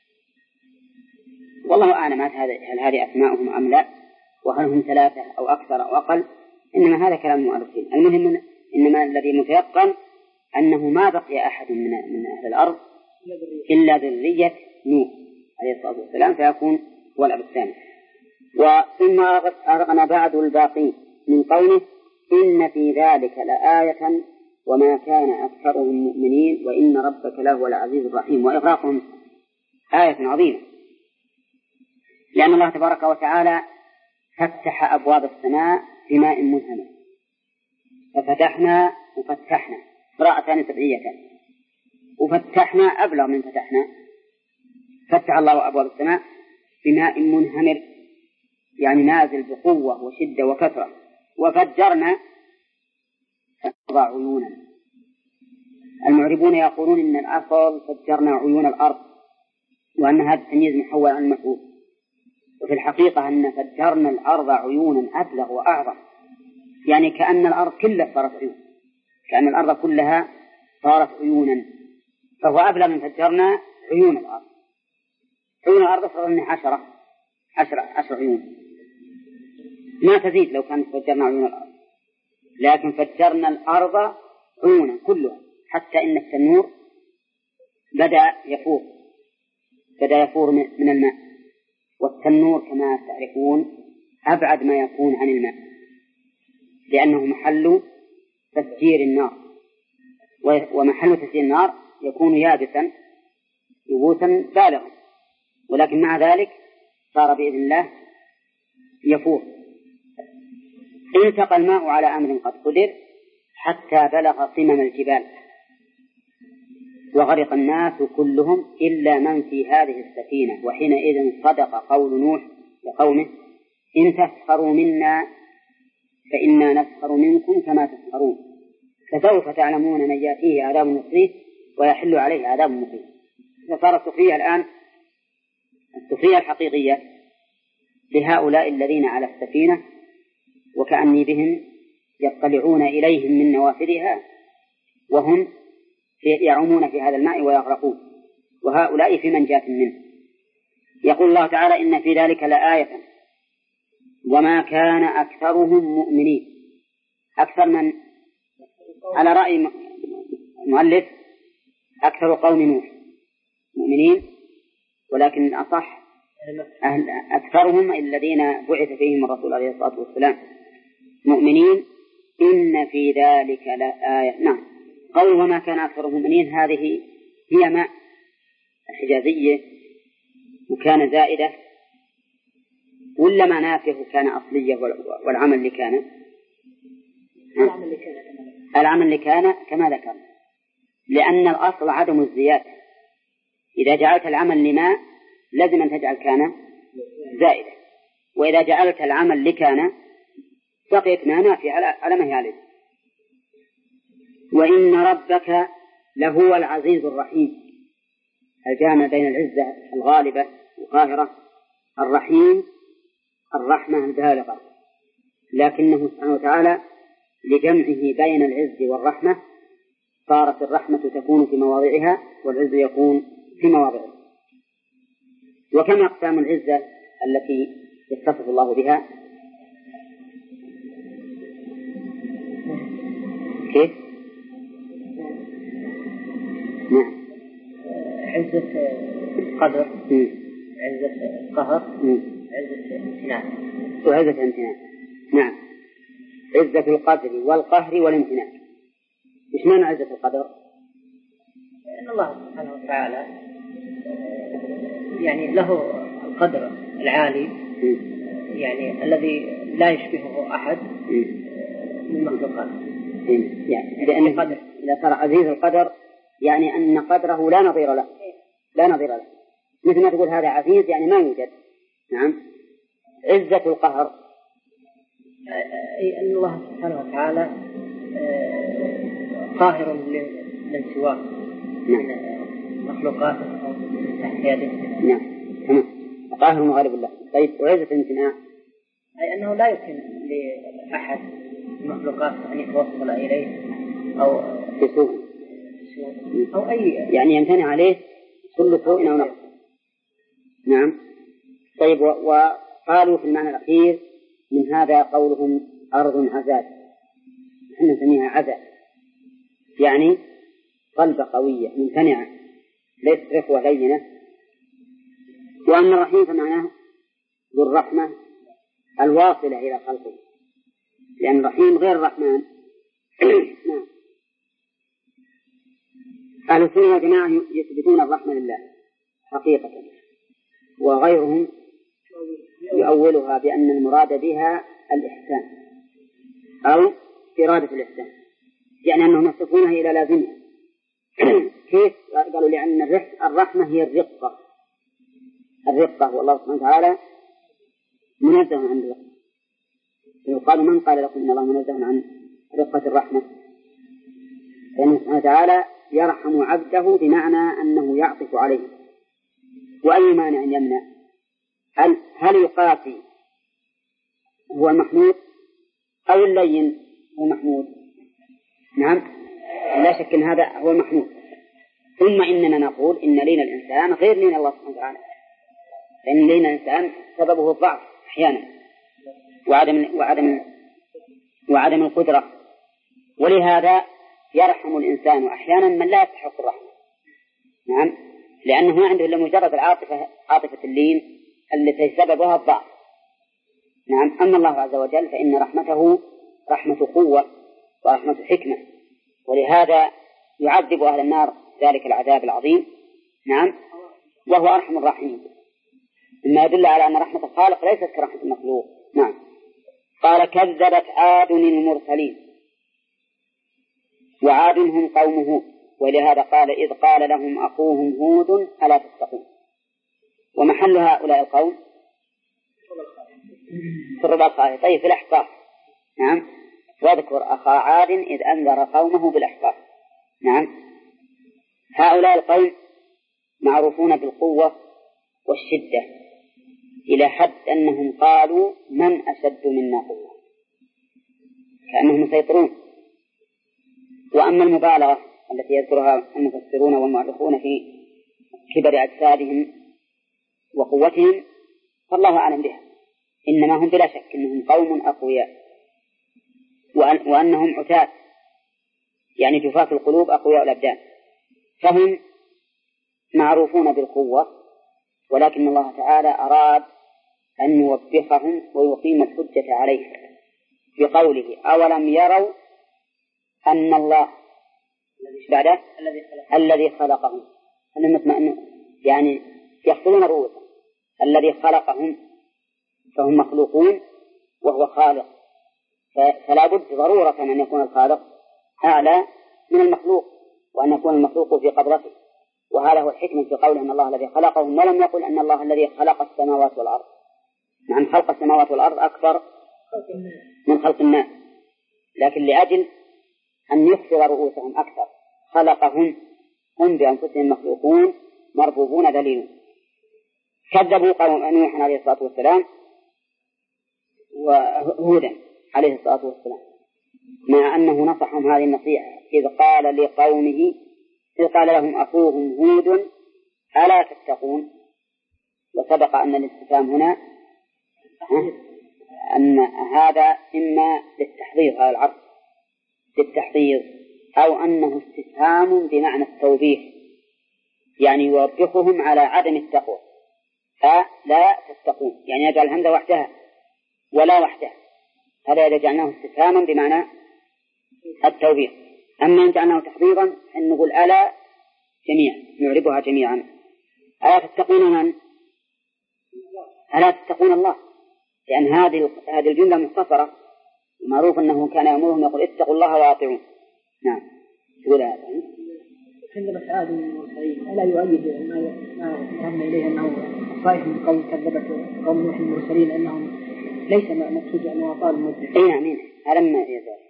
والله أعلم هل هذه أسماؤهم أم لا، وهل هم ثلاثة أو أكثر أو أقل، إنما هذا كلام المؤرخين. المهم إنما الذي متيقن أنه ما بقي أحد من أهل الأرض إلا ذرية نوح عليه الصلاة والسلام فيكون هو الأب الثاني. وثم أغرقنا بعد الباقين من قوله إن في ذلك لآية وما كان أكثرهم مؤمنين وإن ربك لهو العزيز الرحيم. وإغراقهم آية عظيمة، لأن الله تبارك وتعالى فتح أبواب السماء بماء منهمر، ففتحنا وفتحنا قراءتان سبعيتان، وفتحنا أبلغ من فتحنا. فتح الله أبواب السماء بماء منهمر يعني نازل بقوة وشدة وكثرة. وفجرنا فنضع عيونا. المعربون يقولون إن الأصل فجرنا عيون الأرض، وأن هذا التمييز محول عن المفعول، وفي الحقيقة أن فجرنا الأرض عيونا أبلغ وأعظم، يعني كأن الأرض كلها صارت عيون، كأن الأرض كلها صارت عيونا، فهو أبلغ من فجرنا عيون الأرض. عيون الأرض فرض أنها 10 عيون، ما تزيد لو كانت فجرنا عيون الأرض، لكن فجرنا الأرض عيونا كلها، حتى إن التنور بدأ يفور من الماء، والتنور كما تعرفون أبعد ما يكون عن الماء، لأنه محل تسجير النار، ومحل تسجير النار يكون يابسا بالغا، ولكن مع ذلك صار بإذن الله يفور. التقى الماء على أمر قد قدر حتى بلغ قمم الجبال، وغرق الناس كلهم إلا من في هذه السفينة، وحينئذ صدق قول نوح لقومه إن تسخروا منا فإنا نسخر منكم كما تسخرون، فسوف تعلمون من يأتيه عذاب مخزيه ويحل عليه عذاب مقيم. فصار السخرية الآن السخرية الحقيقية لهؤلاء الذين على السفينة، وكأني بهم يطلعون إليهم من نوافذها وهم يعومون في هذا الماء ويغرقون، وهؤلاء في منجاة منه. يقول الله تعالى إن في ذلك لآية وما كان أكثرهم مؤمنين. أكثر من على رأي مؤلف أكثر قوم نوح مؤمنين، ولكن الأصح أكثرهم الذين بعث فيهم الرسول عليه الصلاة والسلام مؤمنين. إن في ذلك لآية. نعم، قول وما كان أكثر مؤمنين هذه هي ماء الحجازية، وكان زائدة ولا ما نافيه كان أصلية والعمل اللي كان العمل اللي كان كما ذكر، لأن الأصل عدم الزيادة. إذا جعلت العمل لما لازم أن تجعل كان زائدة، وإذا جعلت العمل لكان بقيت ما نافية على ما هي عليه. وإن ربك لهو العزيز الرحيم، الجامع بين العزة الغالبة القاهرة الرحيم الرحمة البالغة، لكنه سبحانه وتعالى لجمعه بين العز والرحمة صارت الرحمة تكون في مواضعها والعز يكون في مواضعه. وكما أقسام العزة التي يتصف الله بها كيف؟ نعم، عزة قدر، عزة قهر، عزة امتنان، وعزة امتنان. نعم، عزة القدر والقهر والامتنان. إيش معنى عزة القدر؟ إن الله سبحانه وتعالى يعني له القدر العالي، يعني الذي لا يشبهه أحد من مخلوقاته. يعني لأن إذا صار عزيز القدر يعني أن قدره لا نظير له، مثل ما تقول هذا عزيز يعني ما يوجد. نعم. عزة القهر أي أن الله سبحانه وتعالى قاهر من سواه من مخلوقاته أو من تحت يده. نعم، تمام، قاهر مغالب الله. طيب، وعزة الامتناع أي أنه لا يمكن لأحد مخلوقاته أن يتوصل إليه أو بسوء أو أي يعني يمتنع عليه كل سوء أو نقص. نعم. طيب، وقالوا في المعنى الأخير من هذا قولهم أرض عزاز، نحن نسميها عزاز، يعني قلبة قوية ممتنعة ليست رخوة لينة. وأن الرحيم فمعناه ذو الرحمة الواصلة إلى خلقه، لأن الرحيم غير الرحمن. نعم. أهل السنة والجماعة يثبتون الرحمة لله حقيقة، وغيرهم يؤولها بأن المراد بها الإحسان أو إرادة الإحسان، يعني أنهم يصفونها إلى لازمها. كيف؟ قالوا لأن الرحمة هي الرقة، والله سبحانه وتعالى منزه عن الرقة. يقال من قال لكم إن الله منزه عن رقة الرحمة؟ لأنه سبحانه وتعالى يرحم عبده بمعنى أنه يعطف عليه. وأي مانع يمنع؟ هل يقاسي هو المحمود أو اللين هو محمود؟ نعم، لا شك أن هذا هو المحمود. ثم إننا نقول إن لين الإنسان غير لين الله سبحانه وتعالى، لأن لين الإنسان سببه الضعف أحيانا وعدم القدرة، ولهذا يرحم الإنسان أحيانا من لا يستحق الرحمة. نعم، لأنه ما عنده إلا مجرد عاطفة اللين التي سببها الضعف. نعم، أما الله عز وجل فإن رحمته رحمة قوة ورحمة حكمة، ولهذا يعذب أهل النار ذلك العذاب العظيم. نعم، وهو أرحم الراحمين، مما يدل على أن رحمة الخالق ليست كرحمة المخلوق. نعم. قال كذبت عاد المرسلين، وعاد هم قوم هود، ولهذا قال إذ قال لهم أخوهم هود ألا تتقون. ومحل هؤلاء القوم في الربع الخالق. طيب في الأحقاف. نعم، واذكر أخا عاد إذ أنذر قومه بالأحقاف. نعم، هؤلاء القوم معروفون بالقوة والشدة إلى حد أنهم قالوا من أشد منا قوة، كأنهم مسيطرون. وأما المبالغة التي يذكرها المفسرون والمؤرخون في كبر أجسادهم وقوتهم فالله أعلم بها، إنما هم بلا شك إنهم قوم أقوياء، وأنهم عتاة يعني جفاة القلوب أقوياء الأبدان، فهم معروفون بالقوة، ولكن الله تعالى أراد أن يوبخهم ويقيم الحجة عليهم بقوله أولم يروا أن الله بعده الذي خلقهم، يعني يخطرون رؤوسهم، الذي خلقهم فهم مخلوقون وهو خالق، فلا بد ضرورة أن يكون الخالق أعلى من المخلوق، وأن يكون المخلوق في قدرته. وهذا هو الحكمة في قوله أن الله الذي خلقهم، ولم يقل أن الله الذي خلق السماوات والأرض، مع أن خلق السماوات والأرض أكثر من خلق الناس، لكن لأجل أن يخسر رؤوسهم أكثر خلقهم، هم بأنفسهم مخلوقون مربوبون ذليلون. كذبوا قوم نوح عليه الصلاة والسلام وهودا عليه الصلاة والسلام، مع أنه نصحهم هذه النصيحة إذ قال لهم أخوهم هود ألا تتقون. وسبق أن الاستفهام هنا أن هذا إما للتحضير على العرض للتحضير، أو أنه استفهام بمعنى التوبيخ، يعني يوبخهم على عدم التقوى، فلا تتقون، يعني يجعل الهمزة وحدها ولا وحدها، هذا إذا جعلناه استفهاما بمعنى التوبيخ. أما إن جعلناه تحضيرا أن نقول ألا جميعا، نعربها جميعا. ألا تتقون من؟ ألا تتقون الله، لأن هذه الجملة مختصرة، معروف أنه كان يأمرهم يقول اتقوا الله وأطيعون. نعم، تقول هذا عندما تعاد المرسلين ألا يؤيد ما ذهبنا إليه أنه طائفة من قوم كذبت قوم نوح المرسلين أنهم ليس مقصود أنه أطال المدة. أي نعم، ألم يزال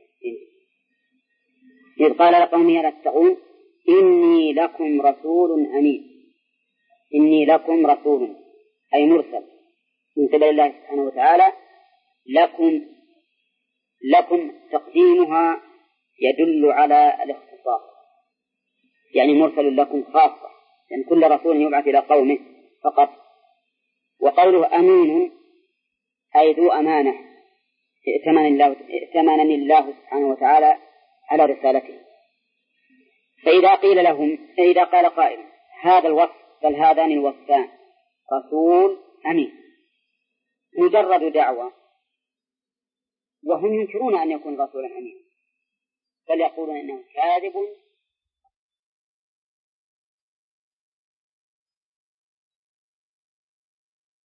إذ قال لقومه ألا تتقون إني لكم رسول أمين. إني لكم رسول أي مرسل من قبل الله سبحانه وتعالى. لكم تقديمها يدل على الاختصاص، يعني مرسل لكم خاصة، يعني كل رسول يبعث إلى قومه فقط. وقوله أمين أي ذو أمانة ائتمنني الله سبحانه وتعالى على رسالته. فإذا قال قائل هذا الوصف بل هذان الوصفان رسول أمين مجرد دعوة، وهم ينكرون أن يكون رسولا أمين، بل يقولون إنه كاذب